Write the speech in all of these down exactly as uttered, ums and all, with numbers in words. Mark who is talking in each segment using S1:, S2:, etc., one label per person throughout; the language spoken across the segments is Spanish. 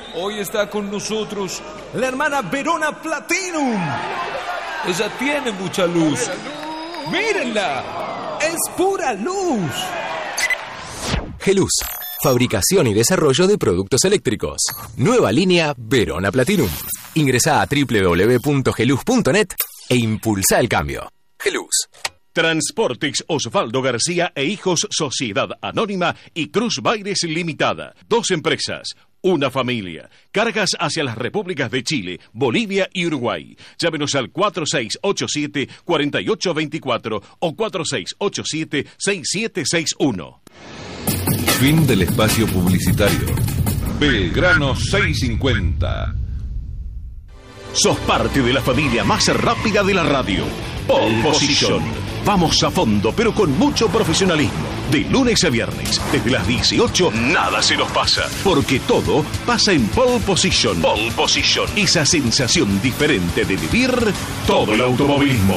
S1: Hoy está con nosotros la hermana Verona Platinum. Ella tiene mucha luz. ¡Mírenla! ¡Es pura luz!
S2: Geluz, fabricación y desarrollo de productos eléctricos. Nueva línea Verona Platinum. Ingresá a doble u doble u doble u punto geluz punto net e impulsa el cambio. Geluz.
S3: Transportex Osvaldo García e Hijos Sociedad Anónima y Cruz Baires Limitada. Dos empresas, una familia. Cargas hacia las repúblicas de Chile, Bolivia y Uruguay. Llámenos al cuatro seis ocho siete, cuatro ocho dos cuatro o cuatro seis ocho siete, seis siete seis uno.
S4: Fin del espacio publicitario. Belgrano seiscientos cincuenta.
S3: Sos parte de la familia más rápida de la radio. Pole Position. Vamos a fondo, pero con mucho profesionalismo. De lunes a viernes, desde las dieciocho, nada se nos pasa. Porque todo pasa en Pole Position. Pole Position. Esa sensación diferente de vivir todo el automovilismo.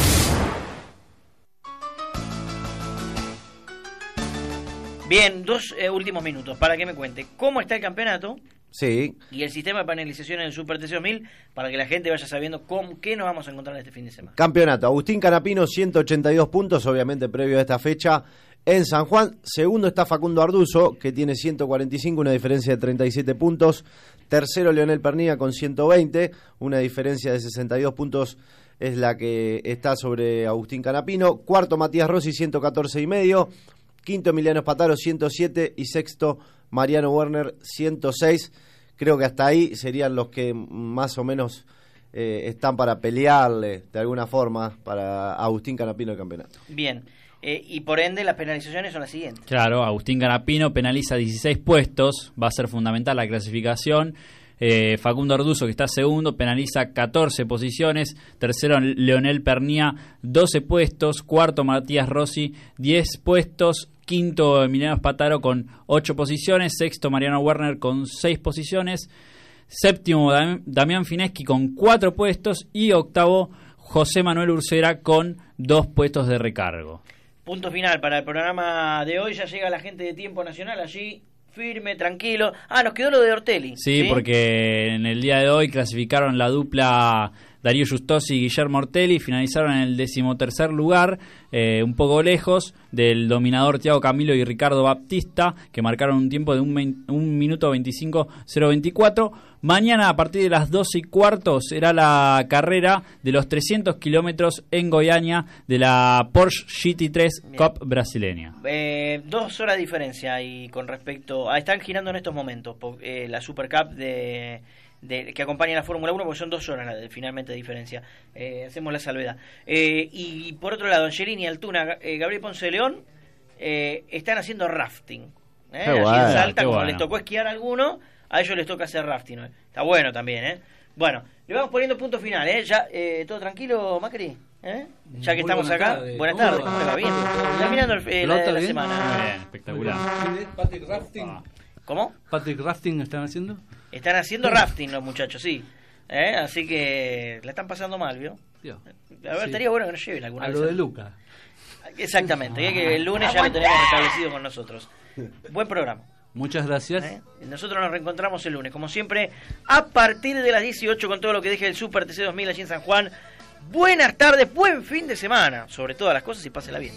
S5: Bien, dos eh, últimos minutos para que me cuente cómo está el campeonato.
S6: Sí.
S5: Y el sistema de penalización en el Super T C dos mil para que la gente vaya sabiendo con qué nos vamos a encontrar este fin de semana.
S6: Campeonato. Agustín Canapino, ciento ochenta y dos puntos, obviamente previo a esta fecha en San Juan. Segundo está Facundo Arduzo, que tiene ciento cuarenta y cinco, una diferencia de treinta y siete puntos. Tercero Leonel Pernilla con ciento veinte, una diferencia de sesenta y dos puntos es la que está sobre Agustín Canapino. Cuarto Matías Rossi, ciento catorce y medio. Quinto Emiliano Espataro, ciento siete, y sexto Mariano Werner, ciento seis. Creo que hasta ahí serían los que más o menos eh, están para pelearle de alguna forma para Agustín Canapino el campeonato.
S5: Bien, eh, y por ende las penalizaciones son las siguientes.
S7: Claro, Agustín Canapino penaliza dieciséis puestos, va a ser fundamental la clasificación. Eh, Facundo Arduzo, que está segundo, penaliza catorce posiciones. Tercero Leonel Pernilla, doce puestos. Cuarto Matías Rossi, diez puestos. Quinto Emiliano Espataro con ocho posiciones. Sexto Mariano Werner con seis posiciones. Séptimo Dam- Damián Fineschi con cuatro puestos. Y octavo José Manuel Ursera con dos puestos de recargo.
S5: Punto final para el programa de hoy. Ya llega la gente de Tiempo Nacional allí. Firme, tranquilo. Ah, nos quedó lo de Ortelli.
S7: Sí, ¿sí? Porque en el día de hoy clasificaron la dupla Darío Justosi y Guillermo Ortelli, finalizaron en el decimotercer lugar, eh, un poco lejos del dominador Thiago Camilo y Ricardo Baptista, que marcaron un tiempo de un, vein, un minuto veinticinco cero veinticuatro. Mañana a partir de las doce y cuarto será la carrera de los trescientos kilómetros en Goiânia de la Porsche G T tres Bien. Cup brasileña.
S5: Eh, dos horas de diferencia y con respecto a... Están girando en estos momentos eh, la Super Cup de... De, que acompaña la Fórmula uno, porque son dos horas de, finalmente de diferencia. Eh, hacemos la salvedad. Eh, y por otro lado, Angelini, Altuna, eh, Gabriel Ponce de León eh, están haciendo rafting. Eh, allí
S6: bueno,
S5: en Salta, como
S7: bueno.
S5: les tocó esquiar a alguno, a ellos les toca hacer rafting. ¿no? Está bueno también. ¿eh? Bueno, le vamos poniendo punto final. ¿eh? Ya, eh, ¿todo tranquilo, Macri? ¿Eh? Ya que
S8: Muy
S5: estamos
S8: buena
S5: acá.
S8: tarde.
S5: Buenas
S8: ¿Cómo
S5: tardes,
S8: va?
S5: ¿cómo le va? Bien. Terminando el, eh, la,
S8: ¿Pelota
S5: la
S8: bien?
S5: semana.
S7: Bien, espectacular.
S8: Patrick Rafting.
S5: ¿Cómo?
S8: Patrick Rafting están haciendo.
S5: Están haciendo rafting los muchachos, sí. ¿Eh? Así que la están pasando mal, ¿vio?
S8: Dios.
S5: A ver,
S8: Sí.
S5: estaría bueno que nos lleven alguna
S8: A
S5: vez.
S8: lo de Luca.
S5: Exactamente, ¿eh? Que el lunes ya lo tenemos establecido con nosotros. Buen programa.
S8: Muchas gracias.
S5: ¿eh? Nosotros nos reencontramos el lunes, como siempre, a partir de las dieciocho con todo lo que deje el Super T C dos mil allí en San Juan. Buenas tardes, buen fin de semana. Sobre todas las cosas y pásela bien.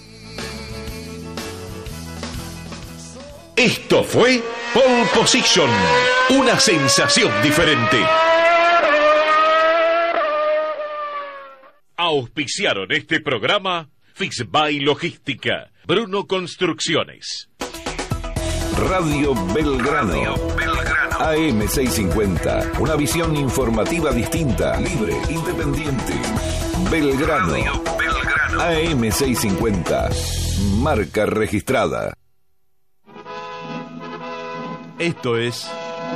S3: Esto fue Pole Position, una sensación diferente. Auspiciaron este programa Fixby Logística, Bruno Construcciones.
S4: Radio Belgrano. Radio Belgrano. A M seiscientos cincuenta. Una visión informativa distinta, libre, independiente. Belgrano. Radio Belgrano. A M seiscientos cincuenta. Marca registrada.
S3: Esto es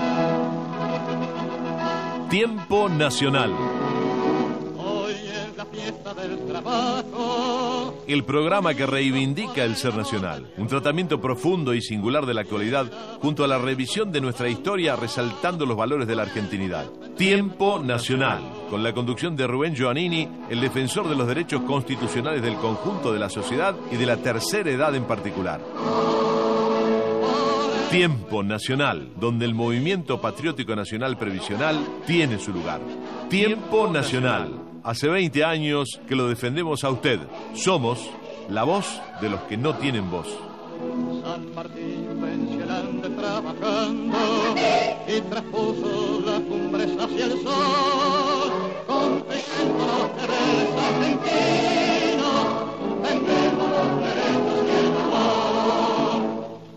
S3: Tiempo Nacional.
S9: Hoy es la fiesta del trabajo.
S3: El programa que reivindica el ser nacional. Un tratamiento profundo y singular de la actualidad, junto a la revisión de nuestra historia, resaltando los valores de la argentinidad. Tiempo Nacional, con la conducción de Rubén Giovannini, el defensor de los derechos constitucionales del conjunto de la sociedad y de la tercera edad en particular.
S9: Por
S10: Tiempo Nacional, donde el Movimiento Patriótico Nacional Previsional tiene su lugar. Tiempo Nacional. Hace veinte años que lo defendemos a usted. Somos la voz de los que no tienen voz.
S9: San Martín pensionante trabajando y traspuso las cumbres hacia el sol, confecando los deberes argentinos, vendemos los derechos y el amor.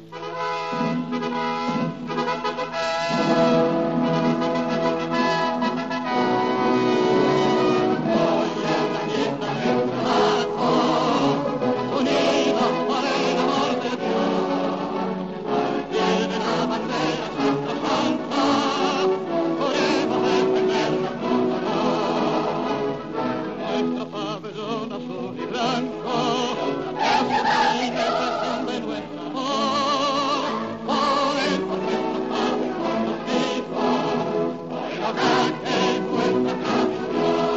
S9: Hoy es la fiesta del trabajo, unidos por el amor del Dios, al pie de la bandera Santa Santa, podemos defendernos con amor. Nuestro pabellón azul y blanco, la manifestación de nuestro amor, por el por nuestros padres, por los hijos, por el hogar que es nuestra tradición.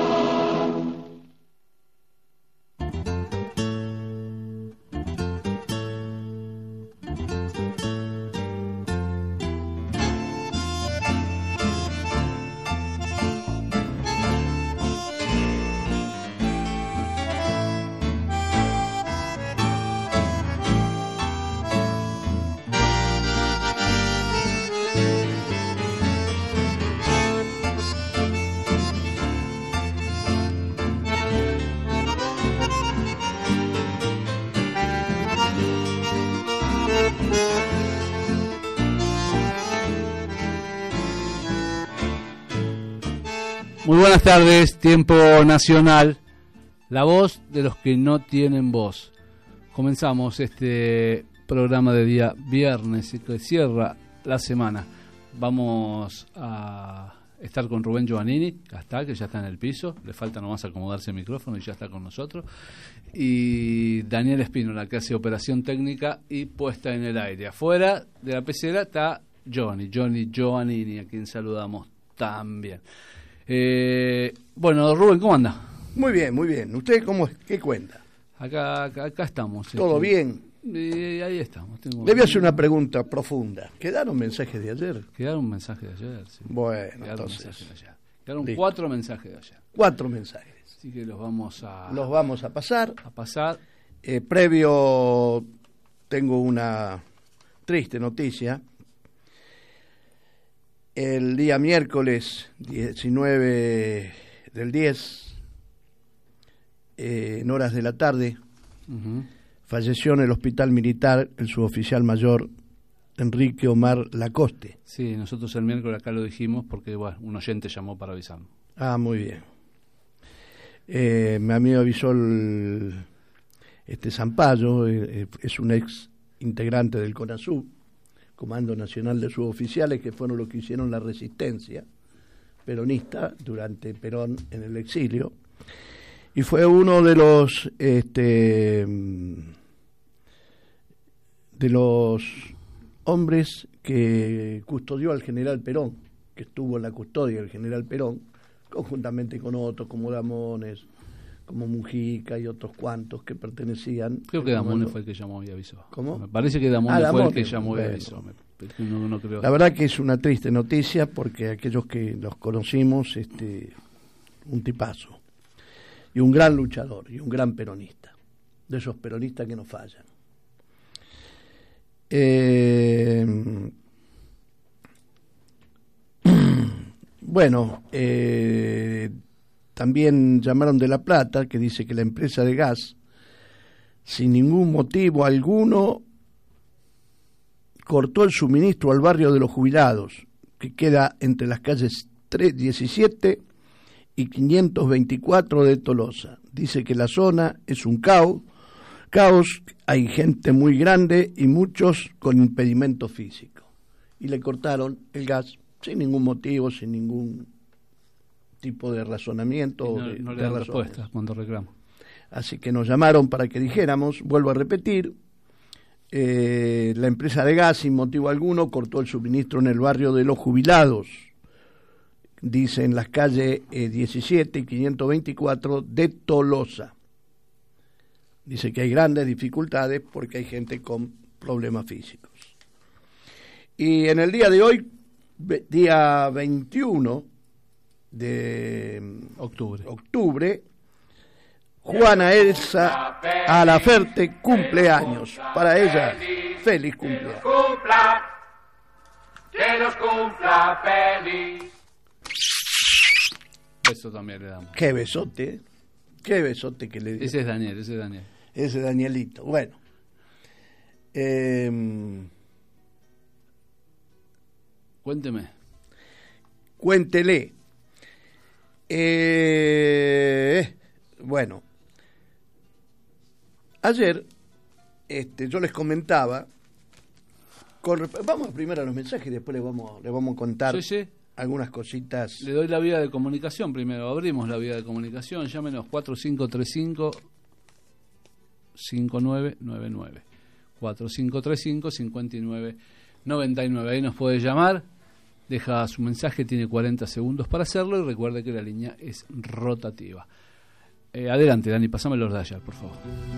S8: Muy buenas tardes, Tiempo Nacional, la voz de los que no tienen voz. Comenzamos este programa de día viernes y que cierra la semana. Vamos a estar con Rubén Giovannini, que está, que ya está en el piso, le falta nomás acomodarse el micrófono y ya está con nosotros. Y Daniel Espínola, que hace operación técnica y puesta en el aire. Afuera de la pecera está Johnny, Johnny Giovannini, a quien saludamos también. Eh, bueno, Rubén, ¿cómo anda?
S11: Muy bien, muy bien. ¿Usted cómo, qué cuenta?
S8: Acá, acá, acá estamos.
S11: ¿Todo
S8: este,
S11: bien?
S8: Y ahí estamos. Tengo...
S11: Le voy a hacer una pregunta profunda. ¿Quedaron mensajes de ayer?
S8: Quedaron mensajes de ayer, sí.
S11: Bueno,
S8: Quedaron
S11: entonces.
S8: mensajes de ayer. Quedaron
S11: Listo.
S8: cuatro mensajes de ayer.
S11: Cuatro mensajes.
S8: Así que los vamos a...
S11: Los vamos a pasar.
S8: A pasar.
S11: Eh, previo, tengo una triste noticia. El día miércoles diecinueve del diez, eh, en horas de la tarde,
S8: Uh-huh.
S11: falleció en el hospital militar el suboficial mayor Enrique Omar Lacoste.
S8: Sí, nosotros el miércoles acá lo dijimos porque bueno, un oyente llamó para avisarnos.
S11: Ah, muy bien. Eh, a mí me avisó el, este Zampayo, eh, es un ex integrante del CONASUB, Comando Nacional de Suboficiales, que fueron los que hicieron la resistencia peronista durante Perón en el exilio, y fue uno de los este, de los hombres que custodió al general Perón, que estuvo en la custodia del general Perón, conjuntamente con otros como Damones, como Mujica y otros cuantos que pertenecían.
S8: Creo que Damones fue el que llamó y avisó.
S11: ¿Cómo?
S8: Me parece que Damones,
S11: Ah,
S8: fue el
S11: Damones,
S8: que llamó y
S11: bueno.
S8: avisó. Me- no- no creo.
S11: La verdad que es una triste noticia porque aquellos que los conocimos, este, un tipazo y un gran luchador y un gran peronista, de esos peronistas que no fallan. Eh, bueno, eh, también llamaron de La Plata, que dice que la empresa de gas, sin ningún motivo alguno, cortó el suministro al barrio de los jubilados, que queda entre las calles trescientos diecisiete y quinientos veinticuatro de Tolosa. Dice que la zona es un caos, caos, hay gente muy grande y muchos con impedimento físico. Y le cortaron el gas sin ningún motivo, sin ningún tipo de razonamiento.
S8: Y
S11: o
S8: no,
S11: de,
S8: no le
S11: de
S8: dan
S11: razones.
S8: respuesta cuando reclama.
S11: Así que nos llamaron para que dijéramos, vuelvo a repetir, eh, la empresa de gas sin motivo alguno cortó el suministro en el barrio de los jubilados, dice en las calles eh, diecisiete y quinientos veinticuatro de Tolosa. Dice que hay grandes dificultades porque hay gente con problemas físicos. Y en el día de hoy, ve- día veintiuno de
S8: octubre,
S11: octubre Juana Elsa Alaferte cumpleaños. Para ella, feliz cumpleaños.
S9: Cumpla, que nos cumpla feliz.
S8: Eso también le damos.
S11: Qué besote, qué besote que le dio.
S8: Ese es Daniel, ese es Daniel.
S11: Ese Danielito. Bueno. Eh,
S8: Cuénteme.
S11: Cuéntele. Eh, bueno. Ayer este, yo les comentaba. Con, vamos primero a los mensajes y después les vamos, les vamos a contar
S8: Sí, sí.
S11: algunas cositas.
S8: Le doy la vía de comunicación primero. Abrimos la vía de comunicación. Llámenos cuatro cinco tres cinco cinco nueve nueve nueve. cuatro cinco tres cinco cinco nueve nueve nueve. Ahí nos puede llamar. Deja su mensaje, tiene cuarenta segundos para hacerlo y recuerde que la línea es rotativa. Eh, adelante, Dani, pasame los dial, por favor.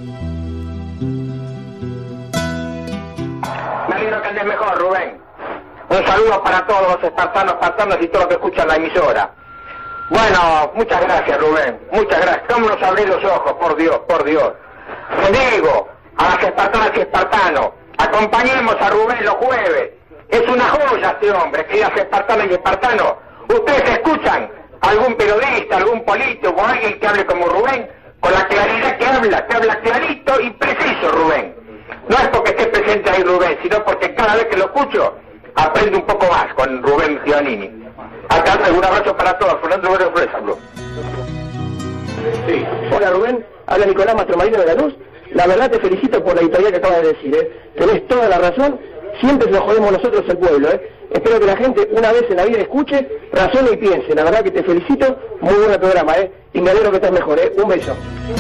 S12: Me alegro que andes mejor, Rubén. Un saludo para todos los espartanos, espartanos y todos los que escuchan la emisora. Bueno, muchas gracias, Rubén. Muchas gracias. ¿Cómo nos abrís los ojos? Por Dios, por Dios. Te digo a las espartanas y espartanos, acompañemos a Rubén los jueves. Es una joya este hombre, queridas espartanas y espartanos. ¿Ustedes escuchan algún periodista, algún político o alguien que hable como Rubén? Con la claridad que habla, que habla clarito y preciso, Rubén. No es porque esté presente ahí Rubén, sino porque cada vez que lo escucho, aprendo un poco más con Rubén Giannini. Acá un abrazo para todos. Fernando Bueno Flores habló.
S13: Sí. Hola Rubén, habla Nicolás Mastromarino de la Luz. La verdad te felicito por la editorial que acabas de decir, ¿eh? Tenés toda la razón, siempre nos jodemos nosotros el pueblo, ¿eh? Espero que la gente una vez en la vida escuche, razone y piense. La verdad que te felicito, muy buen programa, ¿eh? Y me alegro que estés mejor, ¿eh? Un beso.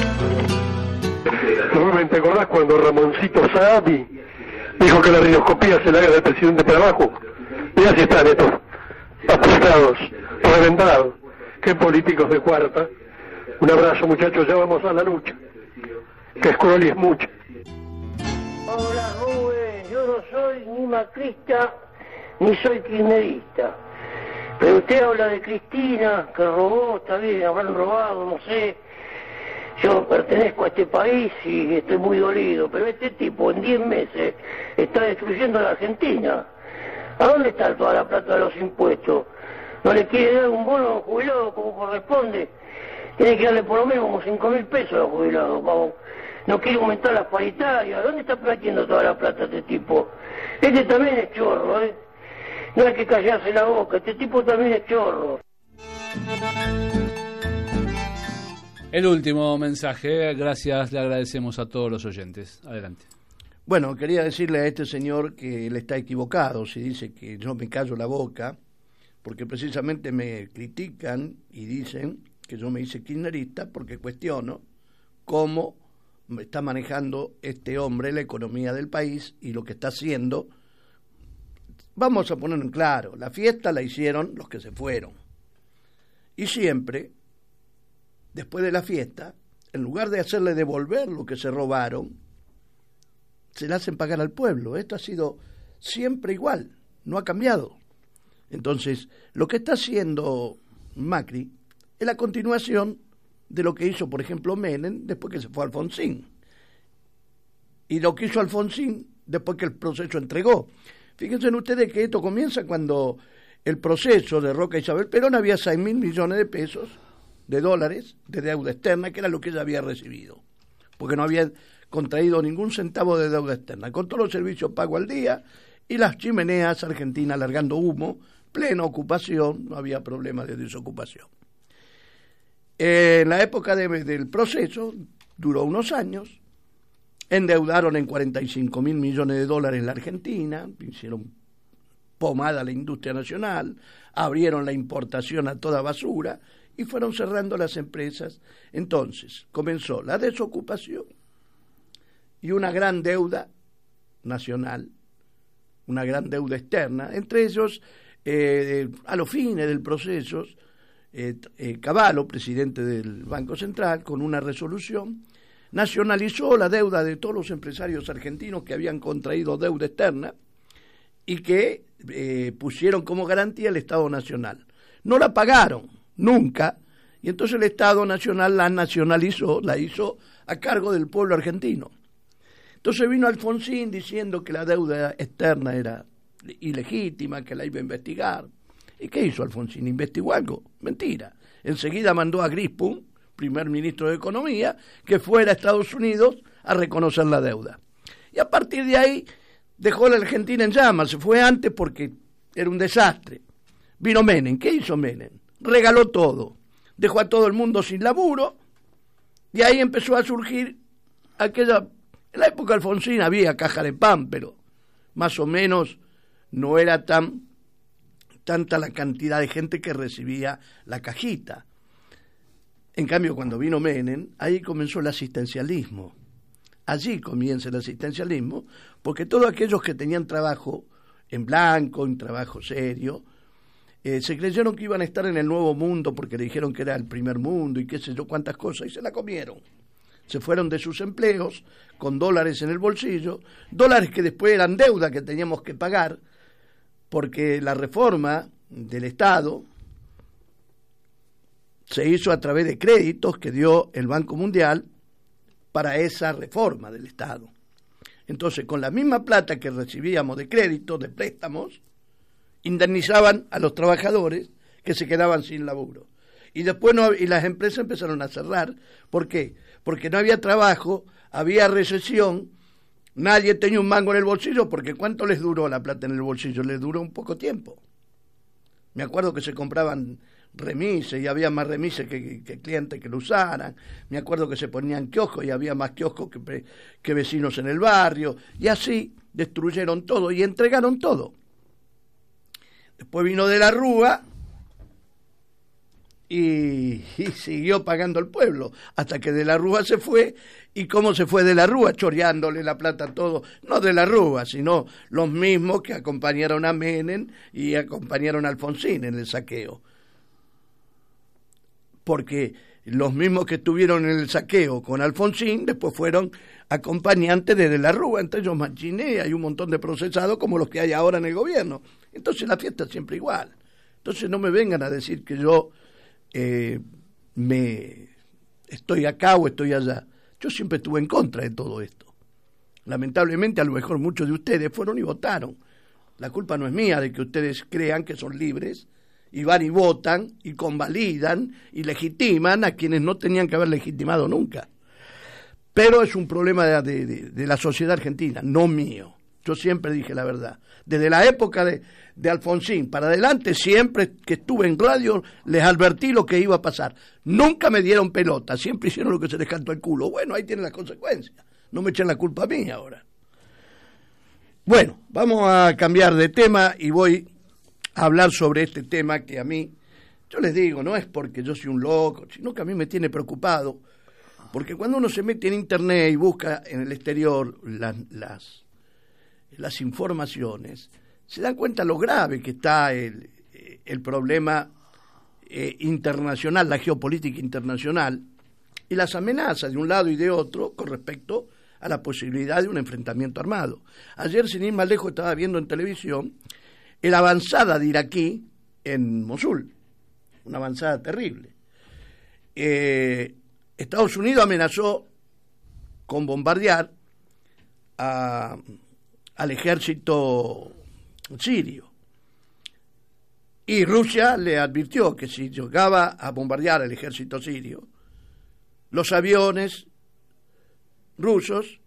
S14: Rubén, ¿te acordás cuando Ramoncito Saadi dijo que la radioscopía se la haga del presidente para abajo? Y así están estos aplastados, reventados. Qué políticos de cuarta. Un abrazo, muchachos, ya vamos a la lucha. Que Scully es mucho.
S15: Hola Rubén, yo no soy ni macrista ni soy kirchnerista. Pero usted habla de Cristina, que robó, está bien, habrán robado, no sé. Yo pertenezco a este país y estoy muy dolido, pero este tipo en diez meses está destruyendo a la Argentina. ¿A dónde está toda la plata de los impuestos? ¿No le quiere dar un bono a los jubilados como corresponde? Tiene que darle por lo menos como cinco mil pesos a los jubilados, vamos. No quiere aumentar las paritarias. ¿Dónde está metiendo toda la plata este tipo? Este también es chorro, ¿eh? No hay que callarse la boca, este tipo también es chorro.
S8: El último mensaje, gracias, le agradecemos a todos los oyentes. Adelante.
S11: Bueno, quería decirle a este señor que él está equivocado si dice que yo me callo la boca, porque precisamente me critican y dicen que yo me hice kirchnerista porque cuestiono cómo está manejando este hombre la economía del país y lo que está haciendo. Vamos a ponerlo en claro, la fiesta la hicieron los que se fueron. Y siempre, después de la fiesta, en lugar de hacerle devolver lo que se robaron, se le hacen pagar al pueblo. Esto ha sido siempre igual, no ha cambiado. Entonces, lo que está haciendo Macri es la continuación de lo que hizo, por ejemplo, Menem después que se fue Alfonsín. Y lo que hizo Alfonsín después que el proceso entregó. Fíjense ustedes que esto comienza cuando el proceso de Roca Isabel Perón había seis mil millones de pesos, de dólares, de deuda externa, que era lo que ella había recibido. Porque no había contraído ningún centavo de deuda externa. Con todos los servicios pagos al día y las chimeneas argentinas largando humo, plena ocupación, no había problema de desocupación. En la época de, del proceso, duró unos años, endeudaron en cuarenta y cinco mil millones de dólares la Argentina, hicieron pomada a la industria nacional, abrieron la importación a toda basura y fueron cerrando las empresas. Entonces comenzó la desocupación y una gran deuda nacional, una gran deuda externa, entre ellos, eh, a los fines del proceso, eh, eh, Cavallo, presidente del Banco Central, con una resolución, nacionalizó la deuda de todos los empresarios argentinos que habían contraído deuda externa y que eh, pusieron como garantía el Estado Nacional. No la pagaron, nunca, y entonces el Estado Nacional la nacionalizó, la hizo a cargo del pueblo argentino. Entonces vino Alfonsín diciendo que la deuda externa era ilegítima, que la iba a investigar. ¿Y qué hizo Alfonsín? ¿Investigó algo? Mentira. Enseguida mandó a Grispum, primer ministro de Economía, que fuera a Estados Unidos a reconocer la deuda. Y a partir de ahí dejó la Argentina en llamas, se fue antes porque era un desastre. Vino Menem, ¿qué hizo Menem? Regaló todo, dejó a todo el mundo sin laburo, y ahí empezó a surgir aquella... En la época de Alfonsín había caja de pan, pero más o menos no era tan tanta la cantidad de gente que recibía la cajita. En cambio, cuando vino Menem, ahí comenzó el asistencialismo. Allí comienza el asistencialismo, porque todos aquellos que tenían trabajo en blanco, en trabajo serio, eh, se creyeron que iban a estar en el nuevo mundo porque le dijeron que era el primer mundo y qué sé yo cuántas cosas, y se la comieron. Se fueron de sus empleos con dólares en el bolsillo, dólares que después eran deuda que teníamos que pagar, porque la reforma del Estado se hizo a través de créditos que dio el Banco Mundial para esa reforma del Estado. Entonces, con la misma plata que recibíamos de créditos, de préstamos, indemnizaban a los trabajadores que se quedaban sin laburo. Y después no, y las empresas empezaron a cerrar. ¿Por qué? Porque no había trabajo, había recesión, nadie tenía un mango en el bolsillo, porque ¿cuánto les duró la plata en el bolsillo? Les duró un poco tiempo. Me acuerdo que se compraban remises y había más remises que, que, que clientes que lo usaran. Me acuerdo que se ponían kioscos y había más kioscos que, que vecinos en el barrio. Y así destruyeron todo y entregaron todo. Después vino de la Rúa y, y siguió pagando el pueblo, hasta que de la Rúa se fue. ¿Y cómo se fue de la Rúa? Choreándole la plata a todo, no de la Rúa, sino los mismos que acompañaron a Menem y acompañaron a Alfonsín en el saqueo. Porque los mismos que estuvieron en el saqueo con Alfonsín después fueron acompañantes de De la Rúa, entre ellos Machiné, hay un montón de procesados como los que hay ahora en el gobierno. Entonces la fiesta es siempre igual. Entonces no me vengan a decir que yo eh, me estoy acá o estoy allá. Yo siempre estuve en contra de todo esto. Lamentablemente, a lo mejor muchos de ustedes fueron y votaron. La culpa no es mía de que ustedes crean que son libres y van y votan y convalidan y legitiman a quienes no tenían que haber legitimado nunca. Pero es un problema de, de, de la sociedad argentina, no mío. Yo siempre dije la verdad. Desde la época de, de Alfonsín para adelante, siempre que estuve en radio, les advertí lo que iba a pasar. Nunca me dieron pelota, siempre hicieron lo que se les cantó el culo. Bueno, ahí tienen las consecuencias. No me echen la culpa a mí ahora. Bueno, vamos a cambiar de tema y voy a hablar sobre este tema que a mí, yo les digo, no es porque yo soy un loco, sino que a mí me tiene preocupado, porque cuando uno se mete en internet y busca en el exterior las, las, las informaciones, se dan cuenta lo grave que está el, el problema eh, internacional, la geopolítica internacional, y las amenazas de un lado y de otro con respecto a la posibilidad de un enfrentamiento armado. Ayer, sin ir más lejos, estaba viendo en televisión la avanzada de iraquí en Mosul, una avanzada terrible. Eh, Estados Unidos amenazó con bombardear a, al ejército sirio, y Rusia le advirtió que si llegaba a bombardear al ejército sirio, los aviones rusos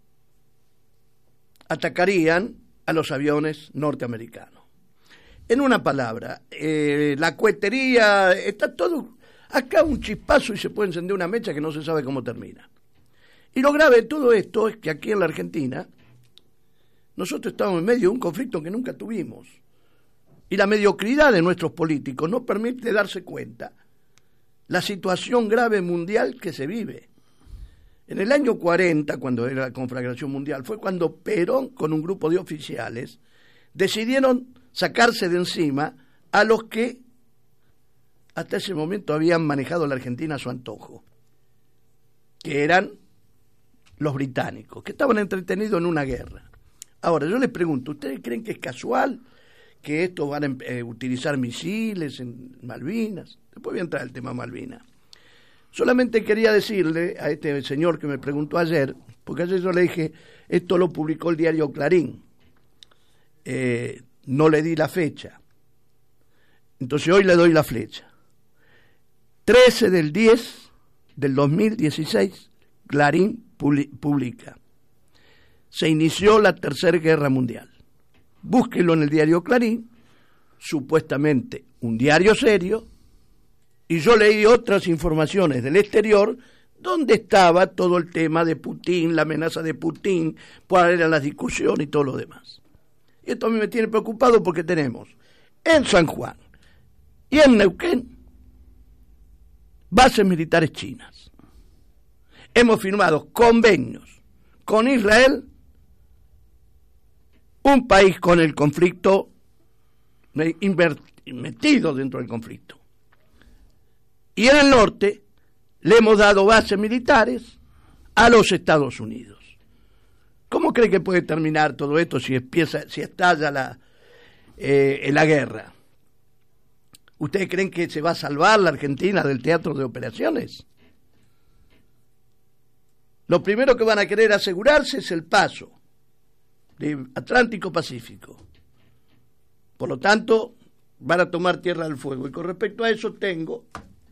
S11: atacarían a los aviones norteamericanos. En una palabra, eh, la cohetería, está todo, acá un chispazo y se puede encender una mecha que no se sabe cómo termina. Y lo grave de todo esto es que aquí en la Argentina, nosotros estamos en medio de un conflicto que nunca tuvimos. Y la mediocridad de nuestros políticos no permite darse cuenta la situación grave mundial que se vive. En el año cuarenta, cuando era la conflagración mundial, fue cuando Perón, con un grupo de oficiales, decidieron sacarse de encima a los que hasta ese momento habían manejado la Argentina a su antojo, que eran los británicos, que estaban entretenidos en una guerra. Ahora, yo les pregunto, ¿ustedes creen que es casual que estos van a eh, utilizar misiles en Malvinas? Después voy a entrar al tema Malvinas. Solamente quería decirle a este señor que me preguntó ayer, porque ayer yo le dije, esto lo publicó el diario Clarín, eh, no le di la fecha, entonces hoy le doy la flecha. trece del diez del dos mil dieciséis, Clarín publica, se inició la Tercera Guerra Mundial. Búsquenlo en el diario Clarín, supuestamente un diario serio, y yo leí otras informaciones del exterior donde estaba todo el tema de Putin, la amenaza de Putin, cuál era la discusión y todo lo demás. Y esto a mí me tiene preocupado porque tenemos en San Juan y en Neuquén bases militares chinas. Hemos firmado convenios con Israel, un país con el conflicto, metido dentro del conflicto. Y en el norte le hemos dado bases militares a los Estados Unidos. ¿Cómo cree que puede terminar todo esto si empieza, si estalla la, eh, la guerra? ¿Ustedes creen que se va a salvar la Argentina del teatro de operaciones? Lo primero que van a querer asegurarse es el paso de Atlántico-Pacífico. Por lo tanto, van a tomar Tierra del Fuego. Y con respecto a eso tengo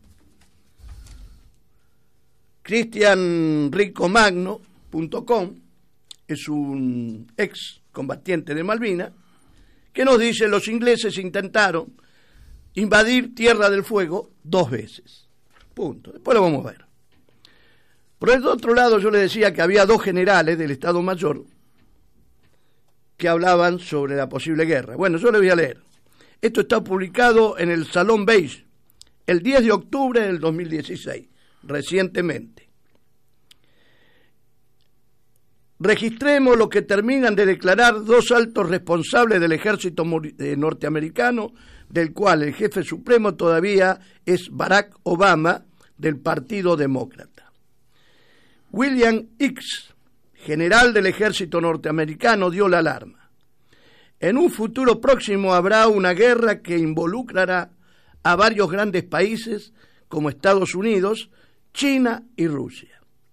S11: cristian rico magno punto com, es un ex combatiente de Malvinas, que nos dice: los ingleses intentaron invadir Tierra del Fuego dos veces. Punto. Después lo vamos a ver. Por el otro lado, yo le decía que había dos generales del Estado Mayor que hablaban sobre la posible guerra. Bueno, yo le voy a leer. Esto está publicado en el Salón Beige el diez de octubre del dos mil dieciséis, recientemente. Registremos lo que terminan de declarar dos altos responsables del ejército norteamericano, del cual el jefe supremo todavía es Barack Obama, del Partido Demócrata. William Hicks, general del ejército norteamericano, dio la alarma. En un futuro próximo habrá una guerra que involucrará a varios grandes países como Estados Unidos, China y Rusia.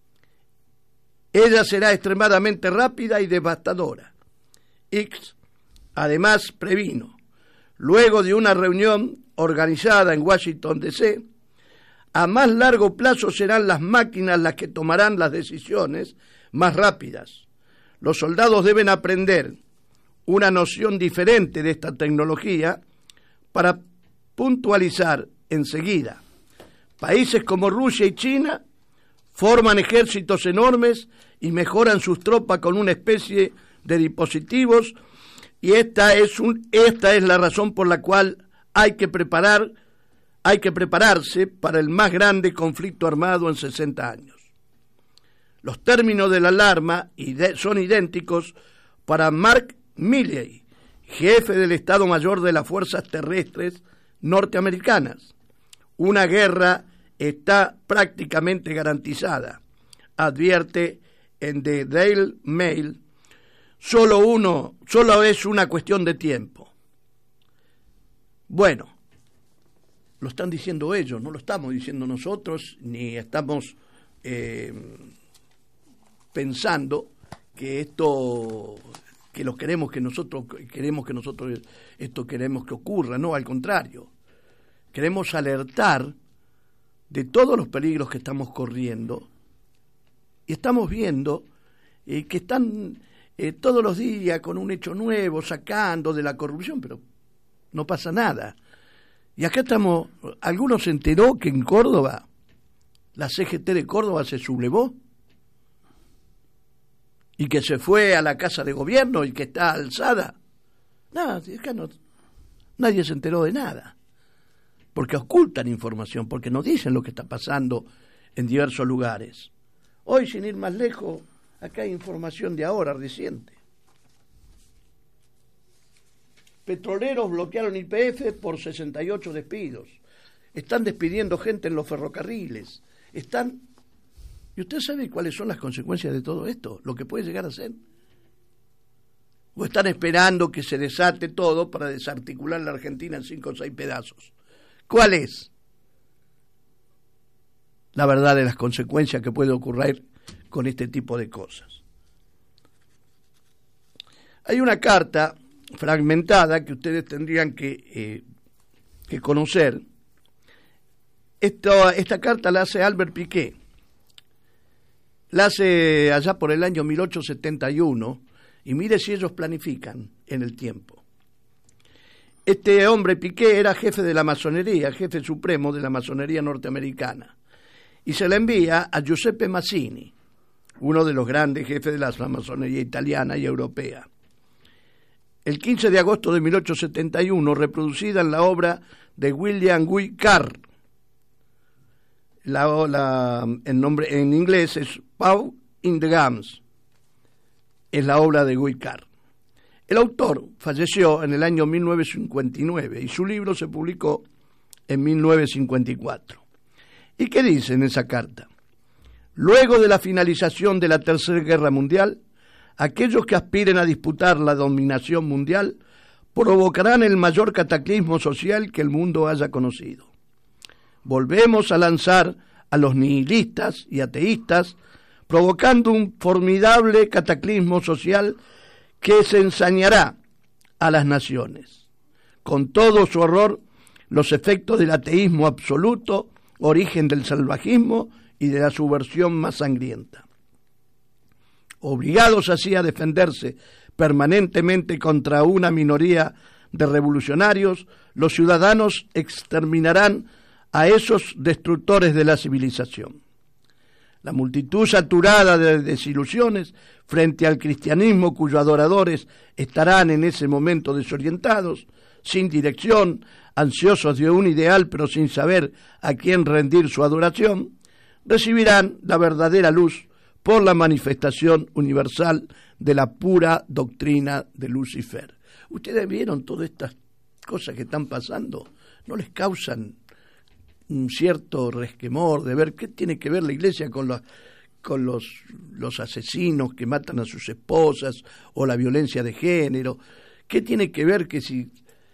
S11: Ella será extremadamente rápida y devastadora. Hicks, además, previno, luego de una reunión organizada en Washington, D C, a más largo plazo serán las máquinas las que tomarán las decisiones más rápidas. Los soldados deben aprender una noción diferente de esta tecnología para puntualizar enseguida. Países como Rusia y China forman ejércitos enormes y mejoran sus tropas con una especie de dispositivos, y esta es un, esta es la razón por la cual hay que preparar, hay que prepararse para el más grande conflicto armado en sesenta años. Los términos de la alarma son idénticos para Mark Milley, jefe del Estado Mayor de las Fuerzas Terrestres norteamericanas. Una guerra está prácticamente garantizada, advierte en The Daily Mail. Solo uno, solo es una cuestión de tiempo. Bueno, lo están diciendo ellos, no lo estamos diciendo nosotros, ni estamos eh, pensando que esto, que lo queremos que nosotros queremos que nosotros esto queremos que ocurra, no, al contrario, queremos alertar de todos los peligros que estamos corriendo, y estamos viendo eh, que están eh, todos los días con un hecho nuevo, sacando de la corrupción, pero no pasa nada. Y acá estamos, ¿alguno se enteró que en Córdoba, la C G T de Córdoba se sublevó? Y que se fue a la Casa de Gobierno y que está alzada. Nada, acá no, nadie se enteró de nada. Porque ocultan información, porque no dicen lo que está pasando en diversos lugares. Hoy, sin ir más lejos, acá hay información de ahora, reciente. Petroleros bloquearon Y P F por sesenta y ocho despidos. Están despidiendo gente en los ferrocarriles. Están... ¿Y usted sabe cuáles son las consecuencias de todo esto? Lo que puede llegar a ser. ¿O están esperando que se desate todo para desarticular la Argentina en cinco o seis pedazos? ¿Cuál es la verdad de las consecuencias que puede ocurrir con este tipo de cosas? Hay una carta fragmentada que ustedes tendrían que, eh, que conocer. Esta, esta carta la hace Albert Piquet. La hace allá por el año mil ochocientos setenta y uno, y mire si ellos planifican en el tiempo. Este hombre, Piquet, era jefe de la masonería, jefe supremo de la masonería norteamericana, y se la envía a Giuseppe Mazzini, uno de los grandes jefes de la masonería italiana y europea. El quince de agosto de mil ochocientos setenta y uno, reproducida en la obra de William Guy Carr. La, la, el nombre en inglés es Paul in the Gums. Es la obra de Guy Carr. El autor falleció en el año mil novecientos cincuenta y nueve y su libro se publicó en mil novecientos cincuenta y cuatro. ¿Y qué dice en esa carta? Luego de la finalización de la Tercera Guerra Mundial, aquellos que aspiren a disputar la dominación mundial provocarán el mayor cataclismo social que el mundo haya conocido. Volvemos a lanzar a los nihilistas y ateístas, provocando un formidable cataclismo social que se ensañará a las naciones. Con todo su horror, los efectos del ateísmo absoluto, origen del salvajismo y de la subversión más sangrienta. Obligados así a defenderse permanentemente contra una minoría de revolucionarios, los ciudadanos exterminarán a esos destructores de la civilización. La multitud saturada de desilusiones frente al cristianismo, cuyos adoradores estarán en ese momento desorientados, sin dirección, ansiosos de un ideal pero sin saber a quién rendir su adoración, recibirán la verdadera luz por la manifestación universal de la pura doctrina de Lucifer. ¿Ustedes vieron todas estas cosas que están pasando? ¿No les causan un cierto resquemor de ver qué tiene que ver la Iglesia con los, con los, los asesinos que matan a sus esposas o la violencia de género? ¿Qué tiene que ver que si,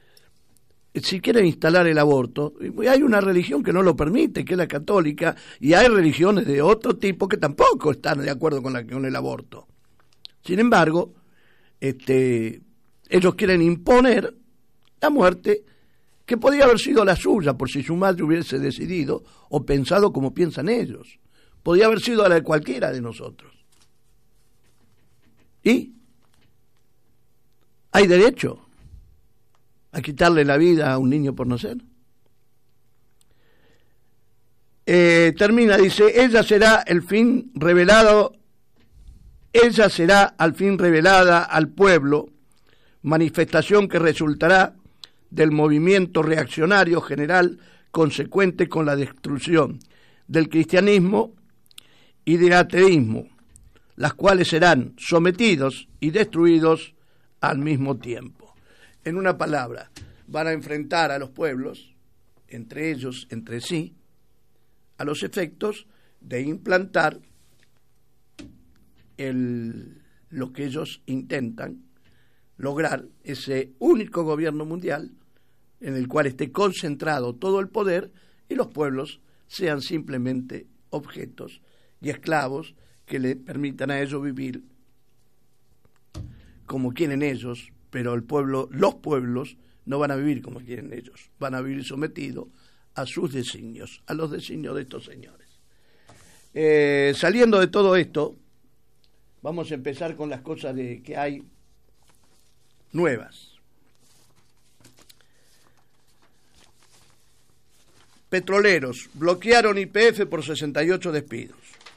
S11: si quieren instalar el aborto? Hay una religión que no lo permite, que es la católica, y hay religiones de otro tipo que tampoco están de acuerdo con, la, con el aborto. Sin embargo, este, ellos quieren imponer la muerte que podía haber sido la suya por si su madre hubiese decidido o pensado como piensan ellos. Podía haber sido la de cualquiera de nosotros. ¿Y? ¿Hay derecho a quitarle la vida a un niño por nacer? Eh, termina, dice, ella será el fin revelado, ella será al fin revelada al pueblo, manifestación que resultará del movimiento reaccionario general consecuente con la destrucción del cristianismo y del ateísmo, las cuales serán sometidos y destruidos al mismo tiempo. En una palabra, van a enfrentar a los pueblos, entre ellos, entre sí, a los efectos de implantar el, lo que ellos intentan lograr, ese único gobierno mundial en el cual esté concentrado todo el poder y los pueblos sean simplemente objetos y esclavos que le permitan a ellos vivir como quieren ellos, pero el pueblo, los pueblos no van a vivir como quieren ellos, van a vivir sometidos a sus designios, a los designios de estos señores. Eh, saliendo de todo esto, vamos a empezar con las cosas de, que hay nuevas. Petroleros bloquearon Y P F por sesenta y ocho despidos.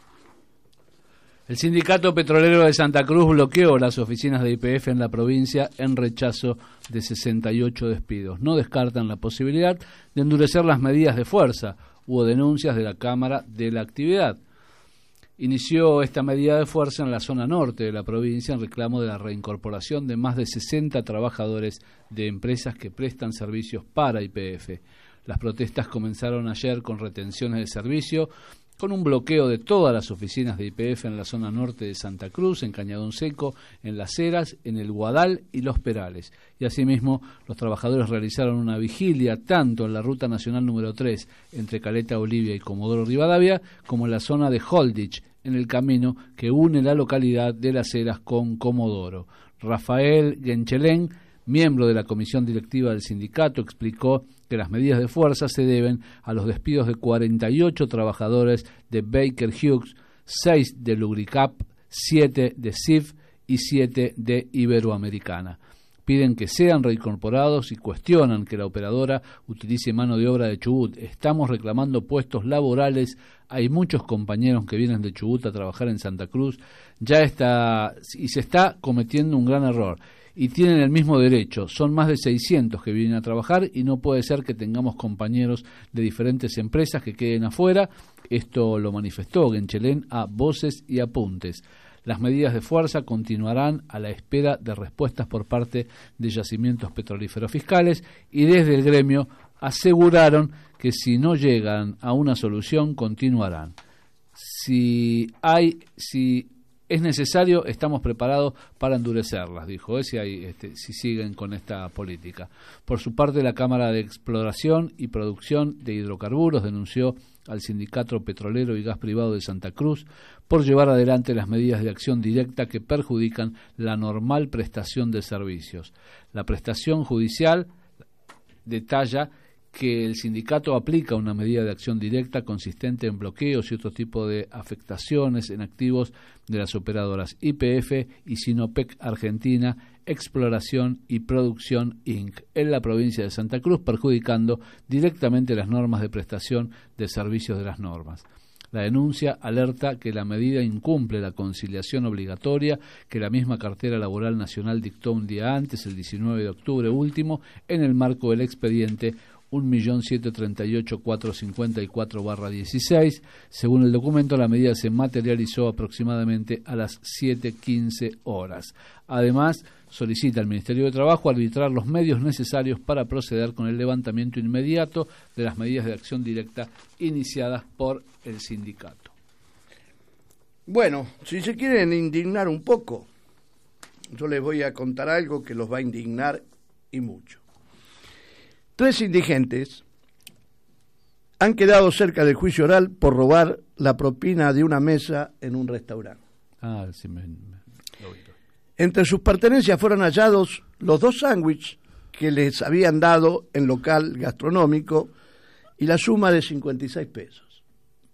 S8: El Sindicato Petrolero de Santa Cruz bloqueó las oficinas de Y P F en la provincia en rechazo de sesenta y ocho despidos. No descartan la posibilidad de endurecer las medidas de fuerza. Hubo denuncias de la Cámara de la actividad. Inició esta medida de fuerza en la zona norte de la provincia en reclamo de la reincorporación de más de sesenta trabajadores de empresas que prestan servicios para Y P F. Las protestas comenzaron ayer con retenciones de servicio, con un bloqueo de todas las oficinas de Y P F en la zona norte de Santa Cruz, en Cañadón Seco, en Las Heras, en El Guadal y Los Perales. Y asimismo, los trabajadores realizaron una vigilia tanto en la ruta nacional número tres, entre Caleta Olivia y Comodoro Rivadavia, como en la zona de Holditch, en el camino que une la localidad de Las Heras con Comodoro. Rafael Genchelén, miembro de la comisión directiva del sindicato, explicó que las medidas de fuerza se deben a los despidos de cuarenta y ocho trabajadores de Baker Hughes, seis de Lubricap, siete de S I F y siete de Iberoamericana. Piden que sean reincorporados y cuestionan que la operadora utilice mano de obra de Chubut. Estamos reclamando puestos laborales. Hay muchos compañeros que vienen de Chubut a trabajar en Santa Cruz. Ya está, y se está cometiendo un gran error. Y tienen el mismo derecho. Son más de seiscientos que vienen a trabajar y no puede ser que tengamos compañeros de diferentes empresas que queden afuera. Esto lo manifestó Genchelén a Voces y Apuntes. Las medidas de fuerza continuarán a la espera de respuestas por parte de yacimientos petrolíferos fiscales y desde el gremio aseguraron que si no llegan a una solución continuarán. Si hay, si es necesario, estamos preparados para endurecerlas, dijo, ¿eh? si, hay, este, si siguen con esta política. Por su parte, la Cámara de Exploración y Producción de Hidrocarburos denunció al Sindicato Petrolero y Gas Privado de Santa Cruz por llevar adelante las medidas de acción directa que perjudican la normal prestación de servicios. La prestación judicial detalla que el sindicato aplica una medida de acción directa consistente en bloqueos y otro tipo de afectaciones en activos de las operadoras Y P F y Sinopec Argentina, Exploración y Producción incorporated en la provincia de Santa Cruz, perjudicando directamente las normas de prestación de servicios de las normas. La denuncia alerta que la medida incumple la conciliación obligatoria que la misma cartera laboral nacional dictó un día antes, el diecinueve de octubre último, en el marco del expediente un millón ciento treinta y ocho mil cuatrocientos cincuenta y cuatro barra dieciséis. Según el documento, la medida se materializó aproximadamente a las siete quince horas. Además, solicita al Ministerio de Trabajo arbitrar los medios necesarios para proceder con el levantamiento inmediato de las medidas de acción directa iniciadas por el sindicato.
S11: Bueno, si se quieren indignar un poco, yo les voy a contar algo que los va a indignar y mucho. Tres indigentes han quedado cerca del juicio oral por robar la propina de una mesa en un restaurante.
S8: Ah, sí, me, me lo oí.
S11: Entre sus pertenencias fueron hallados los dos sándwiches que les habían dado en local gastronómico y la suma de cincuenta y seis pesos.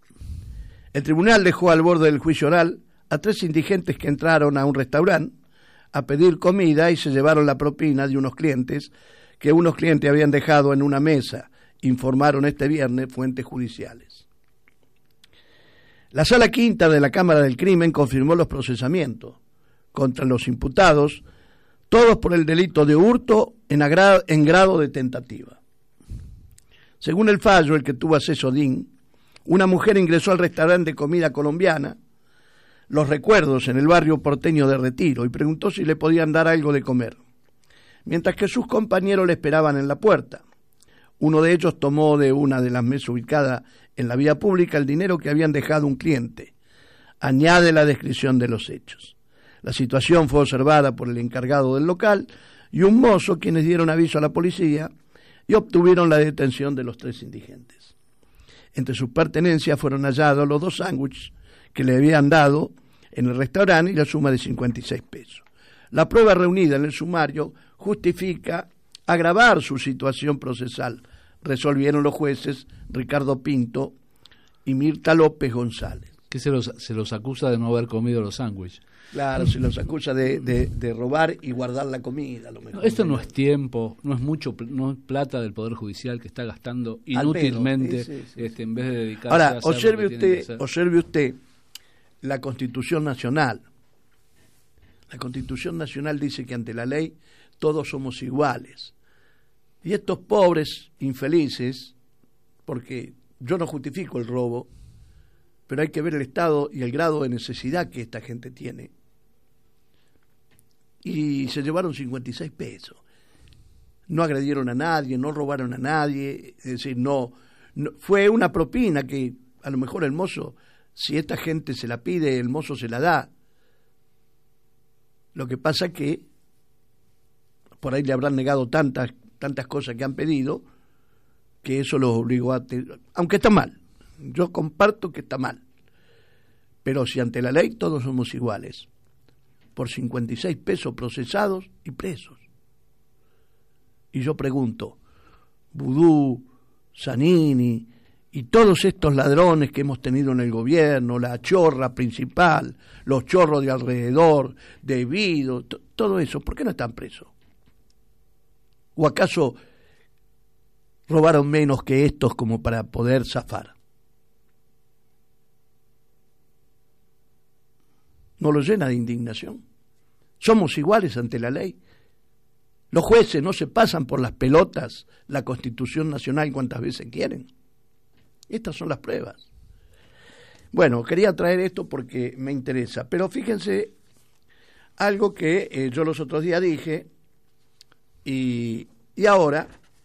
S11: El tribunal dejó al borde del juicio oral a tres indigentes que entraron a un restaurante a pedir comida y se llevaron la propina de unos clientes que unos clientes habían dejado en una mesa, informaron este viernes fuentes judiciales. La Sala Quinta de la Cámara del Crimen confirmó los procesamientos contra los imputados, todos por el delito de hurto en, agra- en grado de tentativa. Según el fallo, el que tuvo acceso D I N, una mujer ingresó al restaurante de comida colombiana, Los Recuerdos, en el barrio porteño de Retiro, y preguntó si le podían dar algo de comer, mientras que sus compañeros le esperaban en la puerta. Uno de ellos tomó de una de las mesas ubicadas en la vía pública el dinero que habían dejado un cliente. Añade la descripción de los hechos. La situación fue observada por el encargado del local y un mozo, quienes dieron aviso a la policía y obtuvieron la detención de los tres indigentes. Entre sus pertenencias fueron hallados los dos sándwiches que le habían dado en el restaurante y la suma de cincuenta y seis pesos. La prueba reunida en el sumario justifica agravar su situación procesal, resolvieron los jueces Ricardo Pinto y Mirta López González.
S8: ¿Qué se los, se los acusa de no haber comido los sándwiches?
S11: Claro, se los acusa de, de, de robar y guardar la comida. A lo mejor.
S8: No, esto no es tiempo, no es mucho, no es plata del Poder Judicial que está gastando inútilmente, sí, sí, sí, este, en vez de dedicarse
S11: Ahora,
S8: a hacer
S11: observe
S8: lo que tiene que
S11: usted,
S8: hacer.
S11: observe usted la Constitución Nacional. La Constitución Nacional dice que ante la ley todos somos iguales. Y estos pobres infelices, porque yo no justifico el robo, pero hay que ver el estado y el grado de necesidad que esta gente tiene. Y se llevaron cincuenta y seis pesos. No agredieron a nadie, no robaron a nadie, es decir, no, no fue una propina que a lo mejor el mozo si esta gente se la pide, el mozo se la da. Lo que pasa que por ahí le habrán negado tantas tantas cosas que han pedido, que eso los obligó a... Te... Aunque está mal, yo comparto que está mal, pero si ante la ley todos somos iguales, por cincuenta y seis pesos procesados y presos. Y yo pregunto, Vudú, Zanini y todos estos ladrones que hemos tenido en el gobierno, la chorra principal, los chorros de alrededor, de Vido, t- todo eso, ¿por qué no están presos? ¿O acaso robaron menos que estos como para poder zafar? ¿No lo llena de indignación? ¿Somos iguales ante la ley? Los jueces no se pasan por las pelotas la Constitución Nacional cuantas veces quieren. Estas son las pruebas. Bueno, quería traer esto porque me interesa, pero fíjense algo que eh, yo los otros días dije. Y, y ahora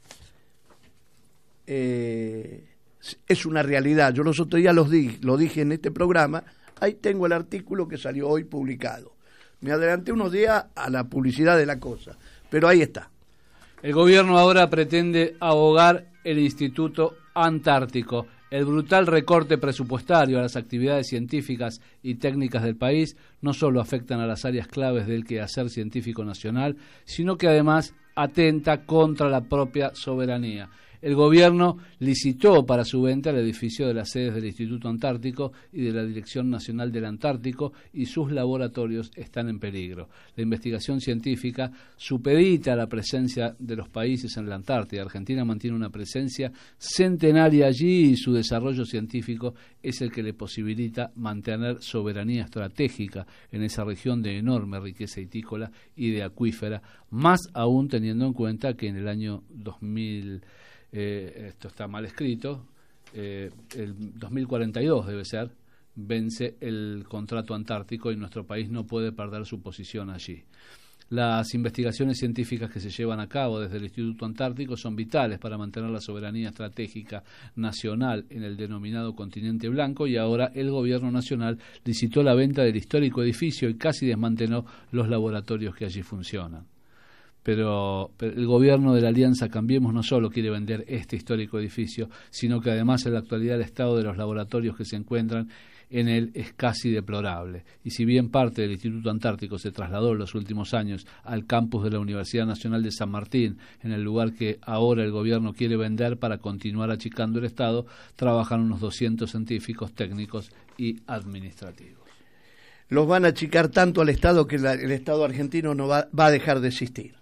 S11: eh, es una realidad. Yo los otros días los di, lo dije en este programa. Ahí tengo el artículo que salió hoy publicado. Me adelanté unos días a la publicidad de la cosa, pero ahí está.
S8: El gobierno ahora pretende ahogar el Instituto Antártico. El brutal recorte presupuestario a las actividades científicas y técnicas del país no solo afectan a las áreas claves del quehacer científico nacional, sino que además atenta contra la propia soberanía. El gobierno licitó para su venta el edificio de las sedes del Instituto Antártico y de la Dirección Nacional del Antártico, y sus laboratorios están en peligro. La investigación científica supedita la presencia de los países en la Antártida. Argentina mantiene una presencia centenaria allí y su desarrollo científico es el que le posibilita mantener soberanía estratégica en esa región de enorme riqueza vitícola y de acuífera, más aún teniendo en cuenta que en el año dos mil... Eh, esto está mal escrito, eh, el dos mil cuarenta y dos debe ser, vence el contrato antártico y nuestro país no puede perder su posición allí. Las investigaciones científicas que se llevan a cabo desde el Instituto Antártico son vitales para mantener la soberanía estratégica nacional en el denominado continente blanco, y ahora el gobierno nacional licitó la venta del histórico edificio y casi desmanteló los laboratorios que allí funcionan. Pero, pero el gobierno de la Alianza Cambiemos no solo quiere vender este histórico edificio, sino que además en la actualidad el estado de los laboratorios que se encuentran en él es casi deplorable. Y si bien parte del Instituto Antártico se trasladó en los últimos años al campus de la Universidad Nacional de San Martín, en el lugar que ahora el gobierno quiere vender para continuar achicando el estado, trabajan unos doscientos científicos, técnicos y administrativos.
S11: Los van a achicar tanto al estado que la, el estado argentino no va, va a dejar de existir.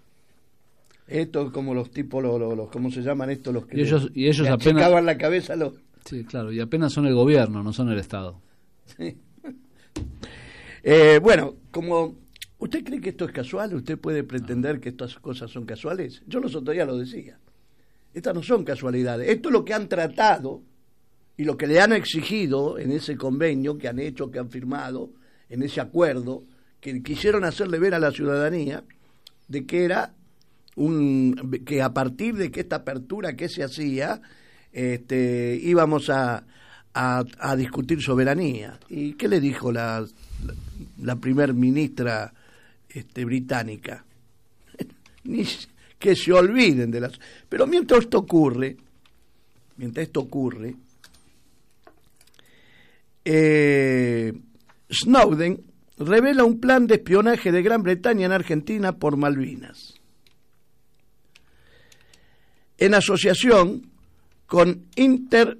S11: Esto como los tipos, los, los, los ¿cómo se llaman estos? Los que
S8: y ellos,
S11: le,
S8: y ellos
S11: le
S8: apenas
S11: achicaban la cabeza. Los...
S8: Sí, claro, y apenas son el gobierno, no son el Estado.
S11: Sí. Eh, bueno, como ¿usted cree que esto es casual? ¿Usted puede pretender que estas cosas son casuales? Yo los otros días lo decía. Estas no son casualidades. Esto es lo que han tratado y lo que le han exigido en ese convenio que han hecho, que han firmado, en ese acuerdo, que quisieron hacerle ver a la ciudadanía de que era un que a partir de que esta apertura que se hacía, este, íbamos a, a, a discutir soberanía. ¿Y qué le dijo la, la, la primer ministra este, británica? Ni que se olviden de las... Pero mientras esto ocurre, mientras esto ocurre, eh, Snowden revela un plan de espionaje de Gran Bretaña en Argentina por Malvinas, en asociación con Intercept,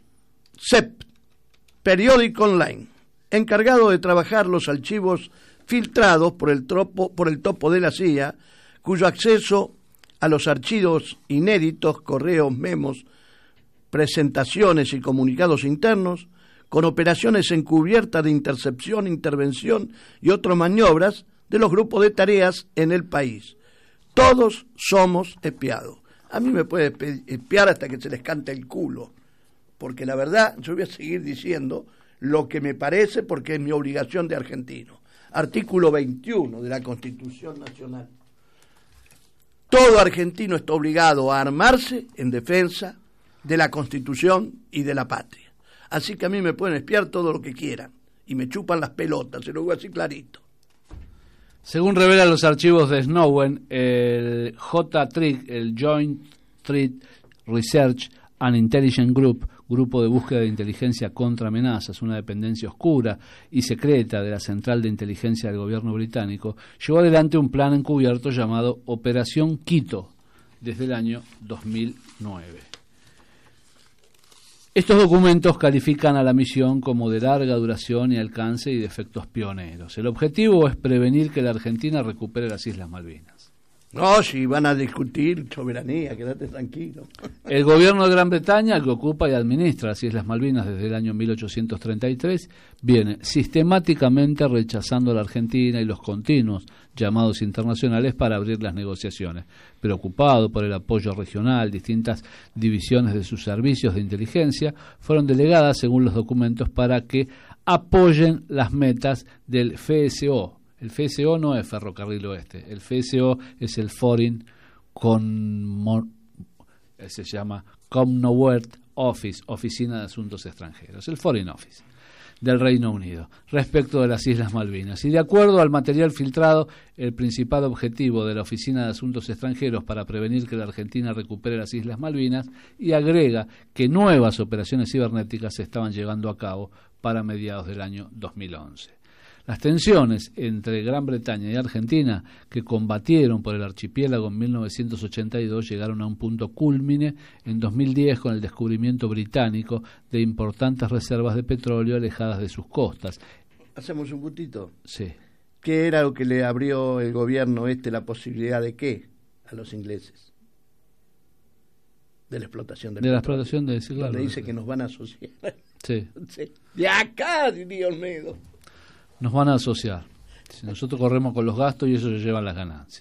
S11: periódico online, encargado de trabajar los archivos filtrados por el, tropo, por el topo de la C I A, cuyo acceso a los archivos inéditos, correos, memos, presentaciones y comunicados internos, con operaciones encubiertas de intercepción, intervención y otras maniobras de los grupos de tareas en el país. Todos somos espiados. A mí me puede espiar hasta que se les cante el culo, porque la verdad yo voy a seguir diciendo lo que me parece, porque es mi obligación de argentino. Artículo veintiuno de la Constitución Nacional. Todo argentino está obligado a armarse en defensa de la Constitución y de la patria. Así que a mí me pueden espiar todo lo que quieran. Y me chupan las pelotas, se lo digo así clarito.
S8: Según revelan los archivos de Snowden, el J-TRIG, el Joint Threat Research and Intelligence Group, grupo de búsqueda de inteligencia contra amenazas, una dependencia oscura y secreta de la Central de Inteligencia del gobierno británico, llevó adelante un plan encubierto llamado Operación Quito desde el año dos mil nueve. Estos documentos califican a la misión como de larga duración y alcance y de efectos pioneros. El objetivo es prevenir que la Argentina recupere las Islas Malvinas.
S11: No, si van a discutir soberanía, quédate tranquilo.
S8: El gobierno de Gran Bretaña, que ocupa y administra las Islas Malvinas desde el año mil ochocientos treinta y tres, viene sistemáticamente rechazando a la Argentina y los continuos llamados internacionales para abrir las negociaciones. Preocupado por el apoyo regional, distintas divisiones de sus servicios de inteligencia fueron delegadas, según los documentos, para que apoyen las metas del F S O. El F S O no es Ferrocarril Oeste, el F S O es el Foreign Con... se llama Commonwealth Office, Oficina de Asuntos Extranjeros, el Foreign Office del Reino Unido, respecto de las Islas Malvinas. Y de acuerdo al material filtrado, el principal objetivo de la Oficina de Asuntos Extranjeros para prevenir que la Argentina recupere las Islas Malvinas, y agrega que nuevas operaciones cibernéticas se estaban llevando a cabo para mediados del año dos mil once. Las tensiones entre Gran Bretaña y Argentina, que combatieron por el archipiélago en mil novecientos ochenta y dos, llegaron a un punto cúlmine en dos mil diez con el descubrimiento británico de importantes reservas de petróleo alejadas de sus costas.
S11: ¿Hacemos un puntito?
S8: Sí.
S11: ¿Qué era lo que le abrió el gobierno este la posibilidad de qué a los ingleses? De la explotación del
S8: De la
S11: petróleo.
S8: explotación de... Sí, claro,
S11: Le dice
S8: claro.
S11: que nos van a asociar.
S8: Sí.
S11: Sí. De acá, diría Olmedo.
S8: Nos van a asociar. Si nosotros corremos con los gastos y ellos se llevan las ganancias.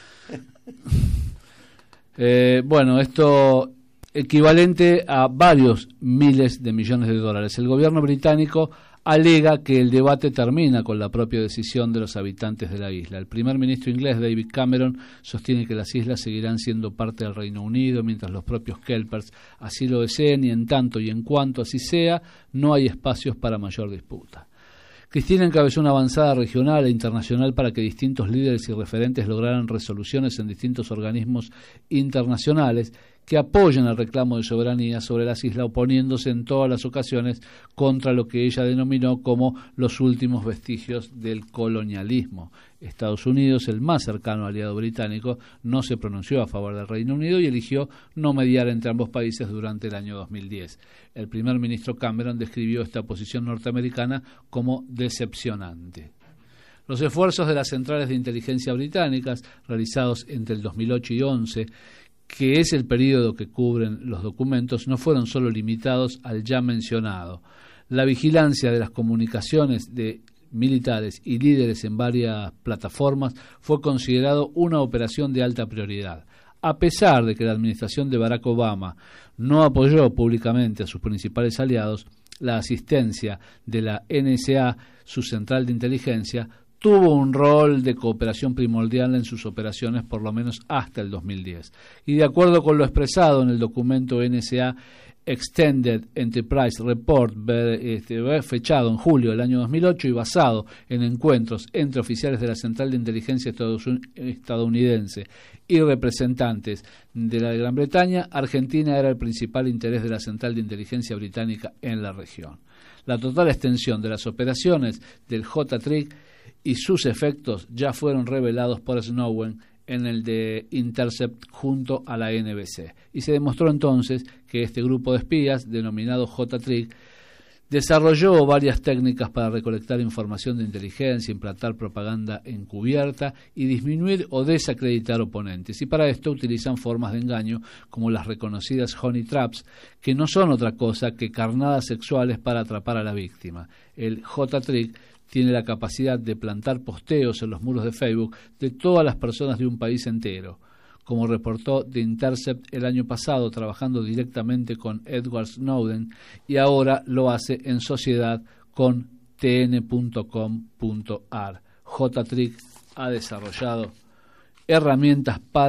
S8: eh, bueno, esto equivalente a varios miles de millones de dólares. El gobierno británico alega que el debate termina con la propia decisión de los habitantes de la isla. El primer ministro inglés, David Cameron, sostiene que las islas seguirán siendo parte del Reino Unido mientras los propios Kelpers así lo deseen, y en tanto y en cuanto así sea, no hay espacios para mayor disputa. Cristina encabezó una avanzada regional e internacional para que distintos líderes y referentes lograran resoluciones en distintos organismos internacionales que apoyen el reclamo de soberanía sobre las islas, oponiéndose en todas las ocasiones contra lo que ella denominó como los últimos vestigios del colonialismo. Estados Unidos, el más cercano aliado británico, no se pronunció a favor del Reino Unido y eligió no mediar entre ambos países durante el año dos mil diez. El primer ministro Cameron describió esta posición norteamericana como decepcionante. Los esfuerzos de las centrales de inteligencia británicas, realizados entre el dos mil ocho y once, que es el periodo que cubren los documentos, no fueron solo limitados al ya mencionado. La vigilancia de las comunicaciones de militares y líderes en varias plataformas fue considerado una operación de alta prioridad. A pesar de que la administración de Barack Obama no apoyó públicamente a sus principales aliados, la asistencia de la N S A, su central de inteligencia, tuvo un rol de cooperación primordial en sus operaciones por lo menos hasta el dos mil diez. Y de acuerdo con lo expresado en el documento N S A Extended Enterprise Report, este, fechado en julio del año dos mil ocho y basado en encuentros entre oficiales de la Central de Inteligencia estadounidense y representantes de la de Gran Bretaña, Argentina era el principal interés de la Central de Inteligencia británica en la región. La total extensión de las operaciones del J-TRIG y sus efectos ya fueron revelados por Snowden en el de Intercept junto a la N B C. Y se demostró entonces que este grupo de espías, denominado J-TRIG, desarrolló varias técnicas para recolectar información de inteligencia, implantar propaganda encubierta y disminuir o desacreditar oponentes. Y para esto utilizan formas de engaño como las reconocidas honey traps, que no son otra cosa que carnadas sexuales para atrapar a la víctima. El J-TRIG tiene la capacidad de plantar posteos en los muros de Facebook de todas las personas de un país entero. Como reportó The Intercept el año pasado, trabajando directamente con Edward Snowden, y ahora lo hace en sociedad con T N punto com punto a r. J-TRIG ha desarrollado herramientas para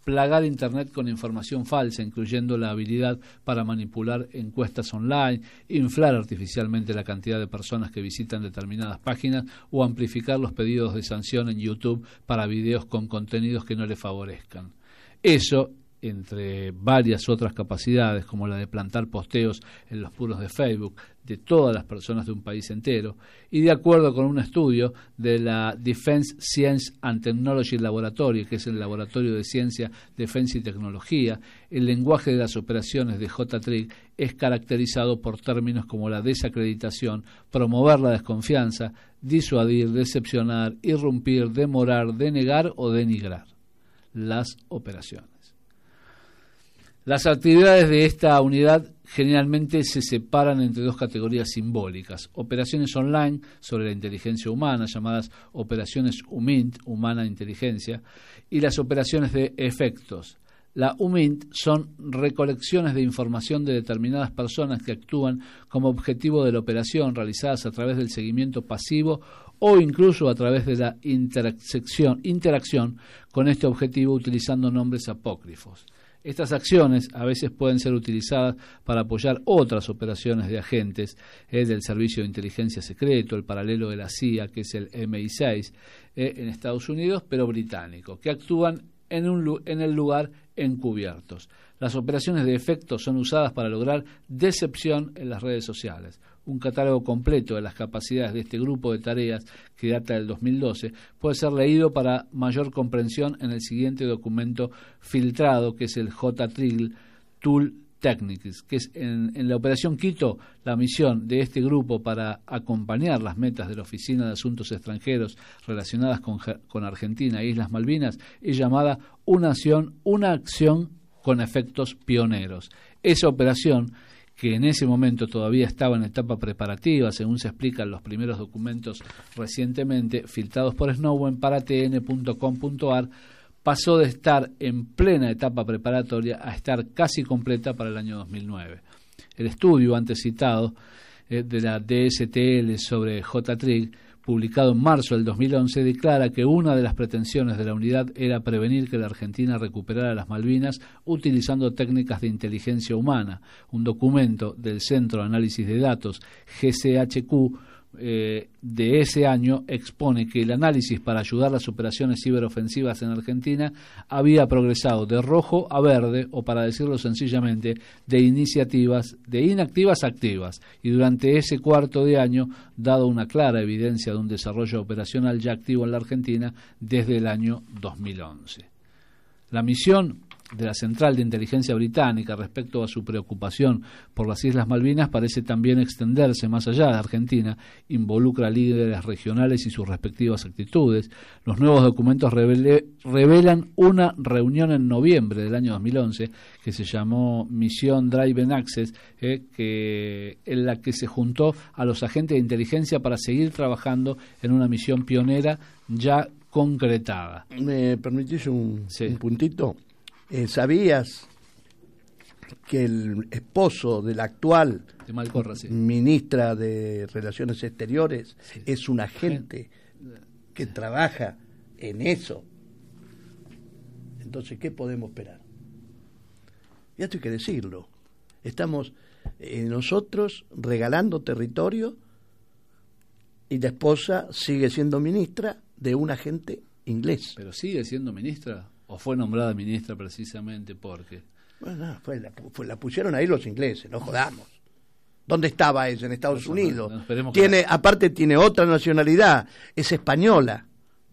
S8: plagar Internet con información falsa, incluyendo la habilidad para manipular encuestas online, inflar artificialmente la cantidad de personas que visitan determinadas páginas o amplificar los pedidos de sanción en YouTube para videos con contenidos que no le favorezcan. Eso, entre varias otras capacidades, como la de plantar posteos en los muros de Facebook de todas las personas de un país entero, y de acuerdo con un estudio de la Defense Science and Technology Laboratory, que es el laboratorio de ciencia, defensa y tecnología, el lenguaje de las operaciones de J-Trig es caracterizado por términos como la desacreditación, promover la desconfianza, disuadir, decepcionar, irrumpir, demorar, denegar o denigrar las operaciones. Las actividades de esta unidad generalmente se separan entre dos categorías simbólicas: operaciones online sobre la inteligencia humana, llamadas operaciones U M I N T, humana inteligencia, y las operaciones de efectos. La U M I N T son recolecciones de información de determinadas personas que actúan como objetivo de la operación, realizadas a través del seguimiento pasivo o incluso a través de la interacción, interacción con este objetivo utilizando nombres apócrifos. Estas acciones a veces pueden ser utilizadas para apoyar otras operaciones de agentes eh, del Servicio de Inteligencia Secreto, el paralelo de la C I A, que es el M I seis, eh, en Estados Unidos, pero británico, que actúan en, un, en el lugar encubiertos. Las operaciones de efecto son usadas para lograr decepción en las redes sociales. Un catálogo completo de las capacidades de este grupo de tareas, que data del dos mil doce, puede ser leído para mayor comprensión en el siguiente documento filtrado, que es el J-Trig Tool Techniques, que es en, en la operación Quito. La misión de este grupo para acompañar las metas de la Oficina de Asuntos Extranjeros relacionadas con, con Argentina e Islas Malvinas es llamada Una acción, una acción con efectos pioneros. Esa operación, que en ese momento todavía estaba en etapa preparativa, según se explica en los primeros documentos recientemente filtrados por Snowden para T N punto com punto A R, pasó de estar en plena etapa preparatoria a estar casi completa para el año dos mil nueve. El estudio antes citado eh, de la D S T L sobre J-Trig, publicado en marzo del dos mil once, declara que una de las pretensiones de la unidad era prevenir que la Argentina recuperara las Malvinas utilizando técnicas de inteligencia humana. Un documento del Centro de Análisis de Datos, G C H Q, eh, de ese año expone que el análisis para ayudar las operaciones ciberofensivas en Argentina había progresado de rojo a verde, o para decirlo sencillamente, de iniciativas, de inactivas a activas, y durante ese cuarto de año dado una clara evidencia de un desarrollo operacional ya activo en la Argentina desde el año dos mil once. La misión de la Central de Inteligencia Británica respecto a su preocupación por las Islas Malvinas parece también extenderse más allá de Argentina, involucra líderes regionales y sus respectivas actitudes. Los nuevos documentos revele, revelan una reunión en noviembre del año dos mil once que se llamó Misión Drive and Access, eh, que, en la que se juntó a los agentes de inteligencia para seguir trabajando en una misión pionera ya concretada.
S11: ¿Me permitís un,
S8: sí.
S11: un puntito? Eh, ¿Sabías que el esposo de la actual
S8: de Malcorra, sí.
S11: ministra de Relaciones Exteriores
S8: sí.
S11: es un agente que trabaja en eso? Entonces, ¿qué podemos esperar? Y esto hay que decirlo. Estamos eh, nosotros regalando territorio y la esposa sigue siendo ministra de un agente inglés.
S8: ¿Pero sigue siendo ministra? ¿O fue nombrada ministra precisamente porque...?
S11: Bueno, fue la, fue, la pusieron ahí los ingleses, no jodamos. ¿Dónde estaba ella? En Estados
S8: Eso,
S11: Unidos.
S8: No, no,
S11: tiene,
S8: que...
S11: Aparte tiene otra nacionalidad, es española.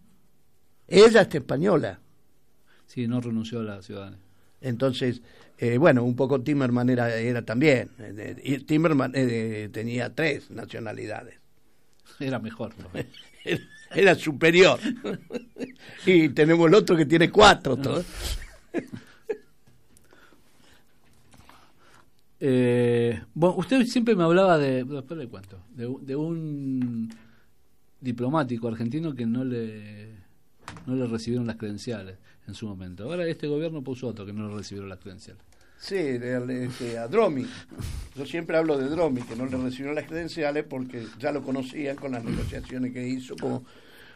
S11: Ella es española.
S8: Sí, no renunció a la ciudadanía.
S11: Entonces, eh, bueno, un poco Timerman era, era también. Eh, Timerman eh, tenía tres nacionalidades.
S8: Era mejor, ¿no?
S11: era, era superior. Y tenemos el otro que tiene cuatro. Todo.
S8: eh, bueno, usted siempre me hablaba de, después le cuento, de, de un diplomático argentino que no le no le recibieron las credenciales en su momento. Ahora este gobierno puso otro que no le recibieron las credenciales.
S11: Sí, este, a Dromi. Yo siempre hablo de Dromi, que no le recibieron las credenciales porque ya lo conocían con las negociaciones que hizo como,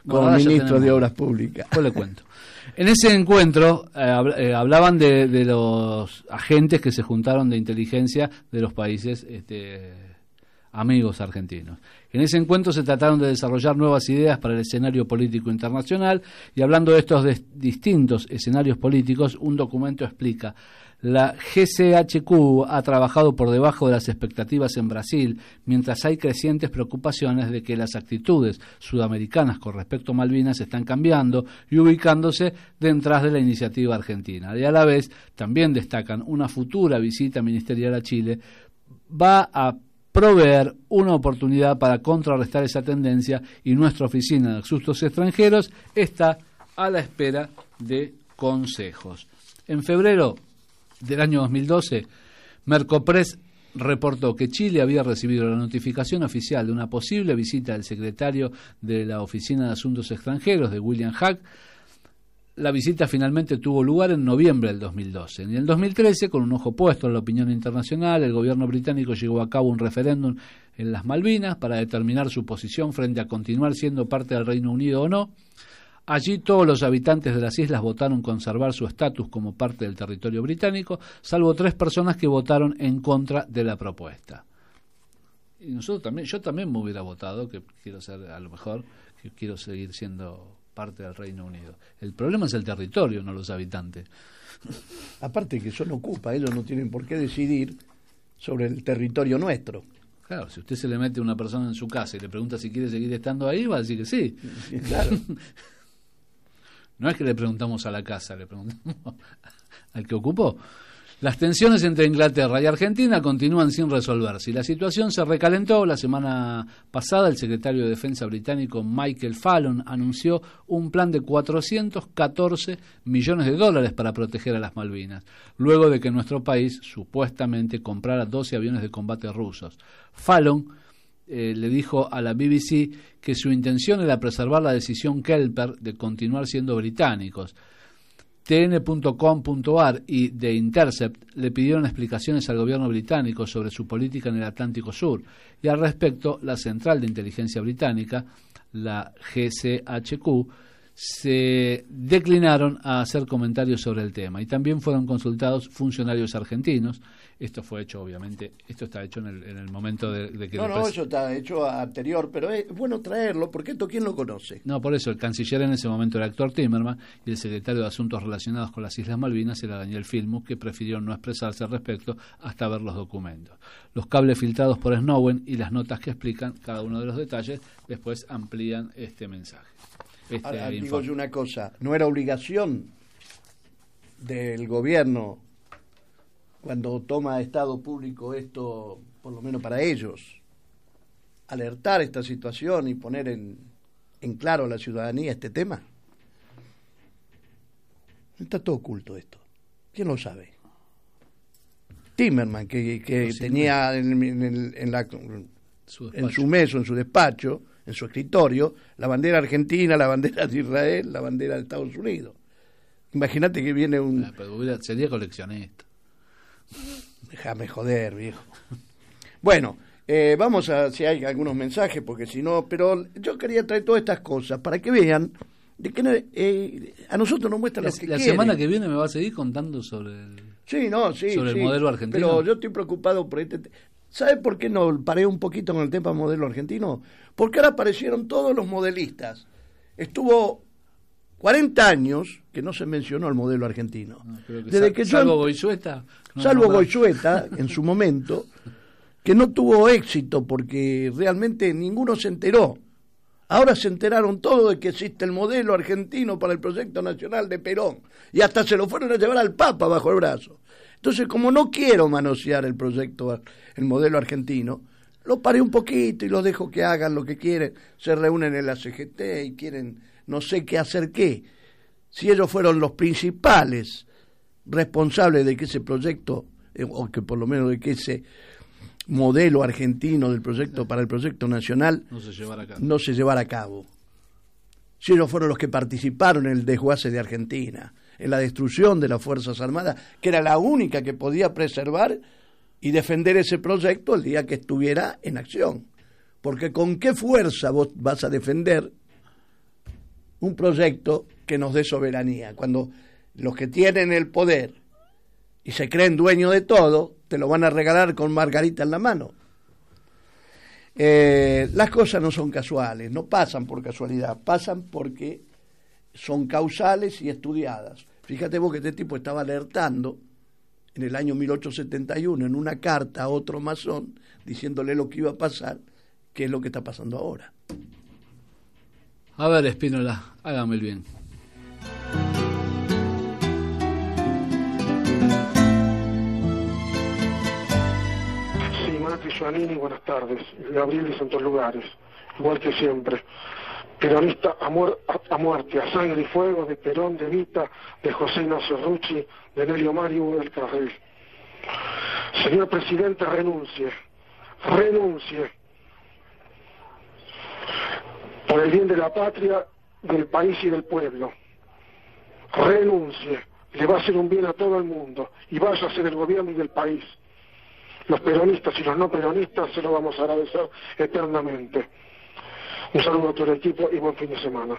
S11: como
S8: Bueno,
S11: ministro de Obras Públicas.
S8: Pues le cuento. En ese encuentro eh, hab- eh, hablaban de, de los agentes que se juntaron de inteligencia de los países este, amigos argentinos. En ese encuentro se trataron de desarrollar nuevas ideas para el escenario político internacional, y hablando de estos de- distintos escenarios políticos, un documento explica: la G C H Q ha trabajado por debajo de las expectativas en Brasil, mientras hay crecientes preocupaciones de que las actitudes sudamericanas con respecto a Malvinas están cambiando y ubicándose detrás de la iniciativa argentina. Y a la vez también destacan una futura visita ministerial a Chile va a proveer una oportunidad para contrarrestar esa tendencia, y nuestra oficina de asuntos extranjeros está a la espera de consejos. En febrero del año dos mil doce, Mercopress reportó que Chile había recibido la notificación oficial de una posible visita del secretario de la Oficina de Asuntos Extranjeros, de William Hague. La visita finalmente tuvo lugar en noviembre del dos mil doce. En el dos mil trece, con un ojo puesto en la opinión internacional, el gobierno británico llevó a cabo un referéndum en las Malvinas para determinar su posición frente a continuar siendo parte del Reino Unido o no. Allí todos los habitantes de las islas votaron conservar su estatus como parte del territorio británico, salvo tres personas que votaron en contra de la propuesta. Y nosotros también, yo también me hubiera votado, que quiero ser, a lo mejor, que quiero seguir siendo parte del Reino Unido. El problema es el territorio, no los habitantes.
S11: Aparte que eso no ocupa, ellos no tienen por qué decidir sobre el territorio nuestro.
S8: Claro, si usted se le mete a una persona en su casa y le pregunta si quiere seguir estando ahí, va a decir que sí.
S11: Claro.
S8: No es que le preguntamos a la casa, le preguntamos al que ocupó. Las tensiones entre Inglaterra y Argentina continúan sin resolverse, y la situación se recalentó. La semana pasada el secretario de Defensa británico Michael Fallon anunció un plan de cuatrocientos catorce millones de dólares para proteger a las Malvinas, luego de que nuestro país supuestamente comprara doce aviones de combate rusos. Fallon eh, le dijo a la B B C que su intención era preservar la decisión Kelper de continuar siendo británicos. T N punto com punto a r y The Intercept le pidieron explicaciones al gobierno británico sobre su política en el Atlántico Sur, y al respecto la Central de Inteligencia Británica, la G C H Q, se declinaron a hacer comentarios sobre el tema, y también fueron consultados funcionarios argentinos. Esto fue hecho, obviamente, esto está hecho en el, en el momento de, de que...
S11: No, no, eso está hecho anterior, pero es bueno traerlo, porque esto ¿quién lo conoce?
S8: No, por eso el canciller en ese momento era Héctor Timmermans, y el secretario de Asuntos Relacionados con las Islas Malvinas era Daniel Filmus, que prefirió no expresarse al respecto hasta ver los documentos. Los cables filtrados por Snowden y las notas que explican cada uno de los detalles después amplían este mensaje. Este
S11: Ahora, digo
S8: informe.
S11: yo una cosa, no era obligación del gobierno, cuando toma Estado público esto, por lo menos para ellos, alertar esta situación y poner en, en claro a la ciudadanía este tema. Está todo oculto esto. ¿Quién lo sabe? Timmermans, que, que
S8: sí,
S11: tenía en, en, el- en la,
S8: Su
S11: en
S8: despacho.
S11: su mesa, en su despacho, en su escritorio, la bandera argentina, la bandera de Israel, la bandera de Estados Unidos. Imagínate que viene un...
S8: Ah, pero hubiera- sería coleccionista.
S11: Déjame joder, viejo. Bueno, eh, vamos a si hay algunos mensajes, porque si no, pero yo quería traer todas estas cosas para que vean de que no- eh, a nosotros nos muestran
S8: La,
S11: lo que
S8: la
S11: quieren.
S8: semana que viene me va a seguir contando sobre el...
S11: Sí, no, sí,
S8: sobre el
S11: sí,
S8: modelo argentino.
S11: Pero yo estoy preocupado por este... te- ¿Sabe por qué no paré un poquito con el tema modelo argentino? Porque ahora aparecieron todos los modelistas. Estuvo cuarenta años que no se mencionó el modelo argentino.
S8: No, creo que
S11: Desde
S8: sal-
S11: que yo
S8: salvo
S11: ent-
S8: Goizueta. no
S11: salvo
S8: nombraba.
S11: Goizueta, en su momento, que no tuvo éxito porque realmente ninguno se enteró. Ahora se enteraron todos de que existe el modelo argentino para el proyecto nacional de Perón, y hasta se lo fueron a llevar al Papa bajo el brazo. Entonces, como no quiero manosear el proyecto, el modelo argentino, lo paré un poquito y los dejo que hagan lo que quieren. Se reúnen en la C G T y quieren no sé qué hacer qué. Si ellos fueron los principales responsables de que ese proyecto, eh, o que por lo menos de que ese modelo argentino del proyecto para el proyecto nacional
S8: No se llevará a cabo.
S11: no se llevara a cabo. Si ellos fueron los que participaron en el desguace de Argentina, en la destrucción de las Fuerzas Armadas, que era la única que podía preservar y defender ese proyecto el día que estuviera en acción. Porque ¿con qué fuerza vos vas a defender un proyecto que nos dé soberanía. Cuando los que tienen el poder y se creen dueños de todo, te lo van a regalar con margarita en la mano. Eh, las cosas no son casuales, no pasan por casualidad, pasan porque son causales y estudiadas. Fíjate vos que este tipo estaba alertando en el año mil ochocientos setenta y uno en una carta a otro masón, diciéndole lo que iba a pasar, que es lo que está pasando ahora.
S8: A ver, Espínola, hágame el bien.
S14: Sí, Mati Giovannini, buenas tardes. Gabriel de Santos Lugares, igual que siempre. Peronista a, muer a, a muerte, a sangre y fuego, de Perón, de Vita, de José Ignacio Rucci, de Nelio Mario del Carril. Señor presidente, renuncie, renuncie. Por el bien de la patria, del país y del pueblo. Renuncie, le va a hacer un bien a todo el mundo y vaya a ser el gobierno y del país. Los peronistas y los no peronistas se lo vamos a agradecer eternamente. Un saludo a todo el equipo y buen fin de semana.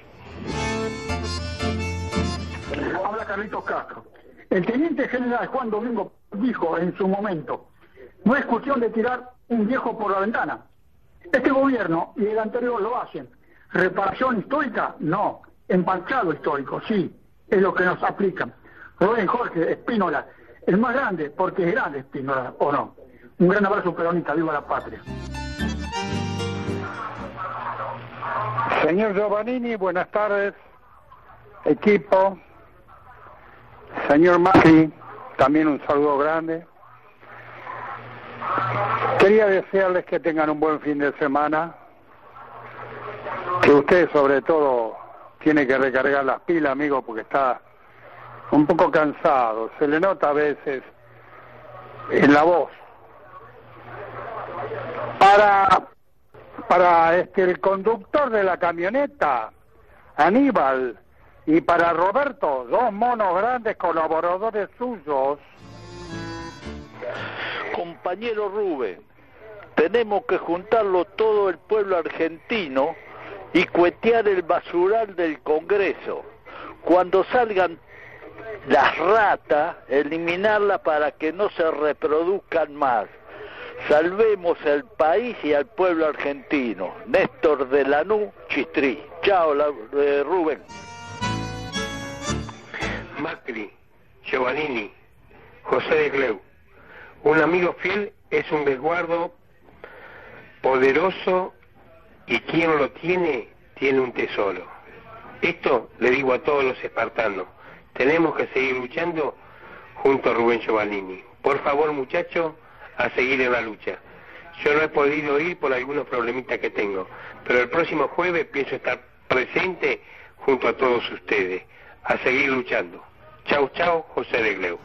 S16: Habla Carlitos Castro. El teniente general Juan Domingo dijo en su momento, no es cuestión de tirar un viejo por la ventana. Este gobierno y el anterior lo hacen. ¿Reparación histórica? No. Empanchado histórico, sí. Es lo que nos aplican. Rubén Jorge Espínola, el más grande, porque es grande Espínola, ¿o no? Un gran abrazo peronista, viva la patria.
S17: Señor Giovannini, buenas tardes. Equipo. Señor Macri, también un saludo grande. Quería desearles que tengan un buen fin de semana, que usted sobre todo tiene que recargar las pilas, amigo, porque está un poco cansado, se le nota a veces en la voz. Para, para este, el conductor de la camioneta, Aníbal, y para Roberto, dos monos grandes colaboradores suyos.
S18: Compañero Rubén, tenemos que juntarlo todo el pueblo argentino y cuetear el basural del Congreso. Cuando salgan las ratas, eliminarlas para que no se reproduzcan más. Salvemos el país y al pueblo argentino. Néstor de Lanús, Chistrí. Chao, la, eh, Rubén.
S19: Macri, Giovannini, José de Gleu. Un amigo fiel es un resguardo poderoso y quien lo tiene, tiene un tesoro. Esto le digo a todos los espartanos. Tenemos que seguir luchando junto a Rubén Giovannini. Por favor, muchachos, a seguir en la lucha. Yo no he podido ir por algunos problemitas que tengo, pero el próximo jueves pienso estar presente junto a todos ustedes. A seguir luchando. Chau, chau, José de Gleu.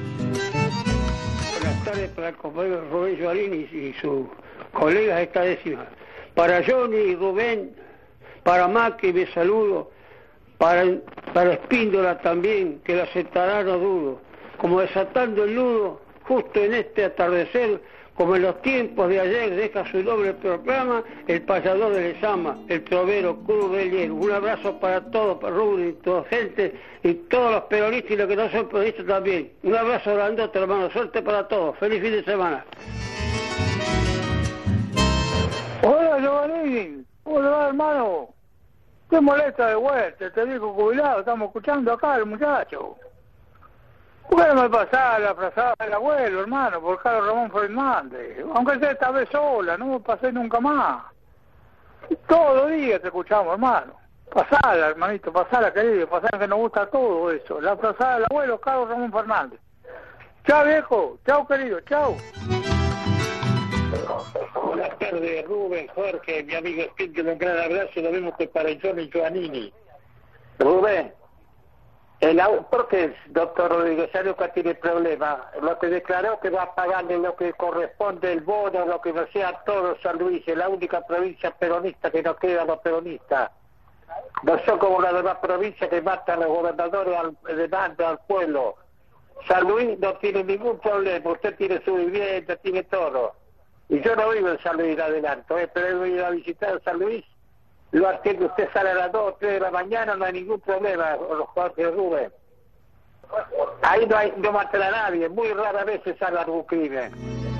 S15: Buenas tardes para el compañero Rubén Giovannini y sus colegas esta décima. Para Johnny y Rubén, para Macri me saludo, para, para Espíndola también, que la aceptará no dudo, como desatando el nudo, justo en este atardecer, como en los tiempos de ayer, deja su noble proclama, el payador de Lezama, el trovero Cruz del Hielo. Un abrazo para todos, para Rubén y toda gente, y todos los peronistas y los que no son peronistas también. Un abrazo grandote, hermano, suerte para todos, feliz fin de semana.
S17: Hola, Giovannini. Hola, hermano. ¿Qué molesta de vuelta? Te digo jubilado, estamos escuchando acá al muchacho. ¿Por qué no me pasaba la frazada del abuelo, hermano, por Carlos Ramón Fernández? Aunque sea esta vez sola, no me pasé nunca más. Todos los días te escuchamos, hermano. Pasala, hermanito, pasala, querido, pasala, que nos gusta todo eso. La frazada del abuelo, Carlos Ramón Fernández. Chao, viejo. Chao, querido. Chao.
S20: Buenas tardes, Rubén, Jorge, mi amigo Espíritu, un gran abrazo, lo vemos que para Johnny Giovannini.
S21: Rubén, el porque doctor Rodríguez nunca tiene problema. Lo que declaró que va a pagarle lo que corresponde, el bono, lo que no sea todo San Luis, es la única provincia peronista que no queda los peronistas. No son como las demás provincias que matan a los gobernadores al, de mando al pueblo. San Luis no tiene ningún problema, usted tiene su vivienda, tiene todo. Y yo no vivo en San Luis, adelanto, ¿eh? Pero he ido a visitar San Luis lo atiende, usted sale a las dos o tres de la mañana, no hay ningún problema, Jorge Rubén. Ahí no hay, no matan a nadie, muy rara vez se sale algún crimen.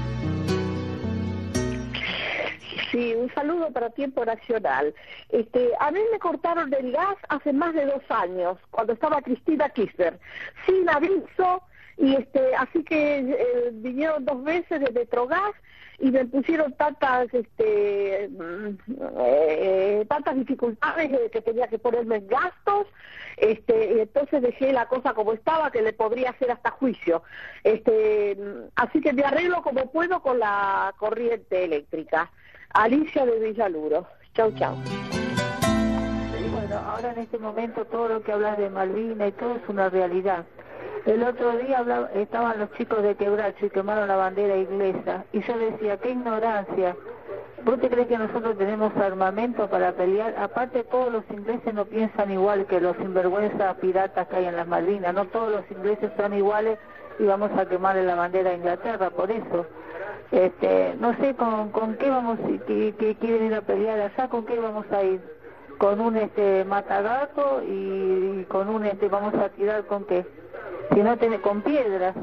S1: Sí, un saludo para Tiempo Nacional. Este, a mí me cortaron el gas hace más de dos años, cuando estaba Cristina Kirchner, sin aviso, y este, así que eh, vinieron dos veces de Metrogas y me pusieron tantas, este, eh, tantas dificultades eh, que tenía que ponerme en gastos, este, y entonces dejé la cosa como estaba, que le podría hacer hasta juicio. Este, así que me arreglo como puedo con la corriente eléctrica. Alicia de Villaluro. Chau, chau.
S22: Bueno, ahora en este momento todo lo que hablas de Malvinas y todo es una realidad. El otro día hablaba, estaban los chicos de Quebracho y quemaron la bandera inglesa. Y yo decía, qué ignorancia. ¿Vos te crees que nosotros tenemos armamento para pelear? Aparte, todos los ingleses no piensan igual que los sinvergüenzas piratas que hay en las Malvinas. No todos los ingleses son iguales y vamos a quemarle la bandera a Inglaterra, por eso. Este, no sé con, con qué vamos, que, que quieren ir a pelear allá, con qué vamos a ir, con un este matagato y, y con un este vamos a tirar con qué, si no tiene con piedras.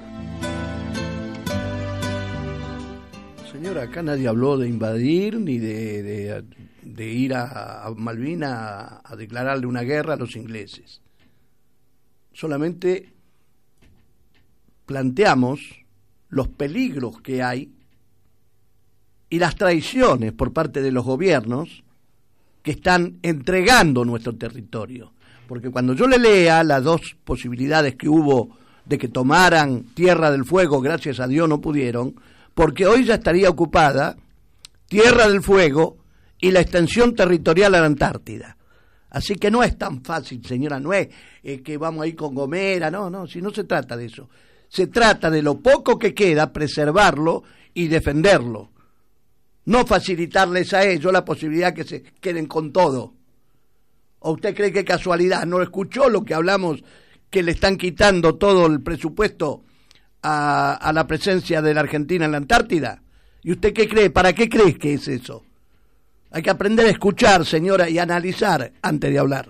S11: Señora, acá nadie habló de invadir ni de, de, de ir a, a Malvinas a, a declararle una guerra a los ingleses. Solamente planteamos los peligros que hay y las traiciones por parte de los gobiernos que están entregando nuestro territorio. Porque cuando yo le lea las dos posibilidades que hubo de que tomaran Tierra del Fuego, gracias a Dios no pudieron, porque hoy ya estaría ocupada Tierra del Fuego y la extensión territorial a la Antártida. Así que no es tan fácil, señora, no es eh, que vamos a ir con Gomera, no, no, si no se trata de eso. Se trata de lo poco que queda, preservarlo y defenderlo. No facilitarles a ellos la posibilidad que se queden con todo. ¿O usted cree que casualidad? ¿No escuchó lo que hablamos, que le están quitando todo el presupuesto a, a la presencia de la Argentina en la Antártida? ¿Y usted qué cree? ¿Para qué cree que es eso? Hay que aprender a escuchar, señora, y analizar antes de hablar.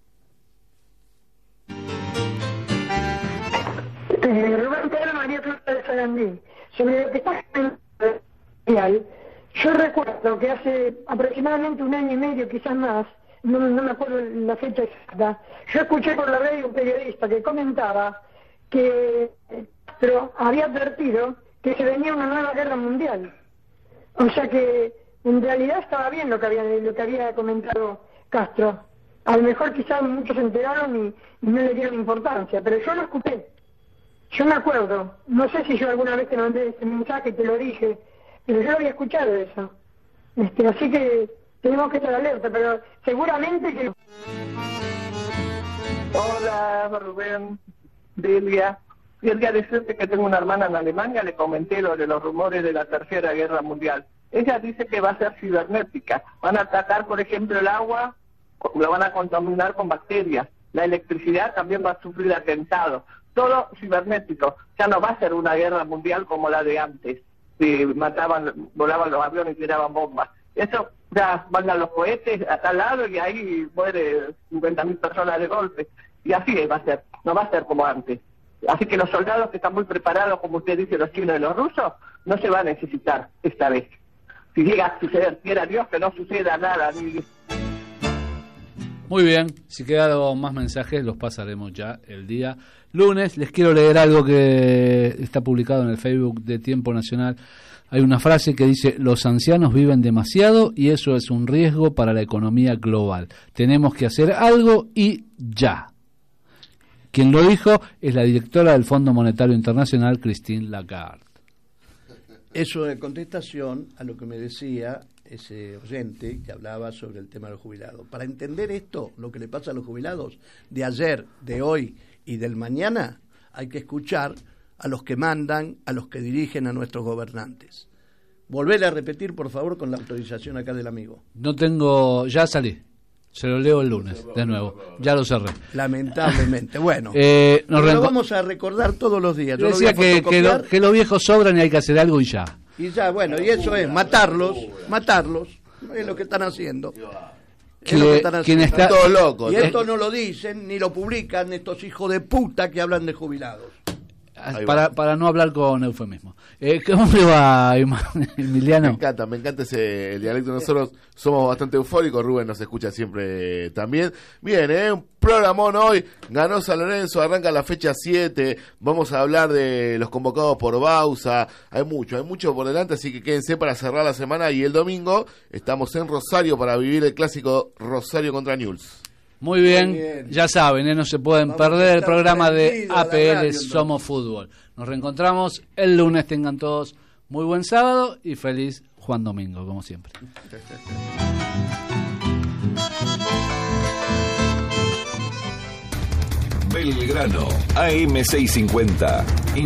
S16: Eh, Rubén Pedro María Plata de Sarandí. Sobre lo que está en yo recuerdo que hace aproximadamente un año y medio, quizás más, no, no me acuerdo la fecha exacta, yo escuché por la radio un periodista que comentaba que pero había advertido que se venía una nueva guerra mundial. O sea que en realidad estaba bien lo que había, lo que había comentado Castro. A lo mejor quizás muchos se enteraron y, y no le dieron importancia, pero yo lo escuché. Yo me acuerdo, no sé si yo alguna vez te mandé ese mensaje, te lo dije, pero yo había escuchado eso. Este, así que tenemos que estar alerta, pero seguramente que...
S21: Hola, Rubén, Delia. Quería decirte que tengo una hermana en Alemania, le comenté lo de los rumores de la Tercera Guerra Mundial. Ella dice que va a ser cibernética. Van a atacar, por ejemplo, el agua, lo van a contaminar con bacterias. La electricidad también va a sufrir atentados. Todo cibernético. Ya no va a ser una guerra mundial como la de antes. Si mataban, volaban los aviones y tiraban bombas. Eso ya mandan los cohetes a tal lado y ahí muere cincuenta mil personas de golpe. Y así va a ser. No va a ser como antes. Así que los soldados que están muy preparados, como usted dice, los chinos y los rusos, no se va a necesitar esta vez. Si llega a suceder, quiera Dios que no suceda nada. Ni...
S8: Muy bien, si quedaron más mensajes los pasaremos ya el día lunes. Les quiero leer algo que está publicado en el Facebook de Tiempo Nacional. Hay una frase que dice: los ancianos viven demasiado y eso es un riesgo para la economía global. Tenemos que hacer algo y ya. Quien lo dijo es la directora del Fondo Monetario Internacional, Christine Lagarde.
S11: Eso de contestación a lo que me decía ese oyente que hablaba sobre el tema de los jubilados. Para entender esto, lo que le pasa a los jubilados de ayer, de hoy y del mañana, hay que escuchar a los que mandan, a los que dirigen a nuestros gobernantes. Volver a repetir, por favor, con la autorización acá del amigo.
S8: No tengo... ya salí. Se lo leo el lunes, de nuevo. Ya lo cerré.
S11: Lamentablemente. Bueno,
S8: eh, nos
S11: lo vamos a recordar todos los días.
S8: Yo decía que, que, lo, que los viejos sobran y hay que hacer algo y ya.
S11: Y ya, bueno, y eso es matarlos, matarlos. Es lo que están haciendo. Es lo que están haciendo.
S8: quien está,
S2: todos locos.
S11: Y esto no lo dicen ni lo publican estos hijos de puta que hablan de jubilados.
S8: Para, para no hablar con eufemismo. Eh, ¿Cómo le va, Emiliano?
S2: Me encanta, me encanta ese el dialecto. Nosotros somos bastante eufóricos. Rubén nos escucha siempre también. Bien, ¿eh? Un programón hoy. Ganó San Lorenzo, arranca la fecha siete. Vamos a hablar de los convocados por Bausa. Hay mucho, hay mucho por delante. Así que quédense para cerrar la semana. Y el domingo estamos en Rosario para vivir el clásico Rosario contra Newell's.
S8: Muy bien, Muy bien. Ya saben, ¿eh? No se pueden Vamos perder el programa de A P L radio, Somos Fútbol. Nos reencontramos el lunes, tengan todos muy buen sábado y feliz Juan Domingo, como siempre.
S4: Belgrano, A M seiscientos cincuenta.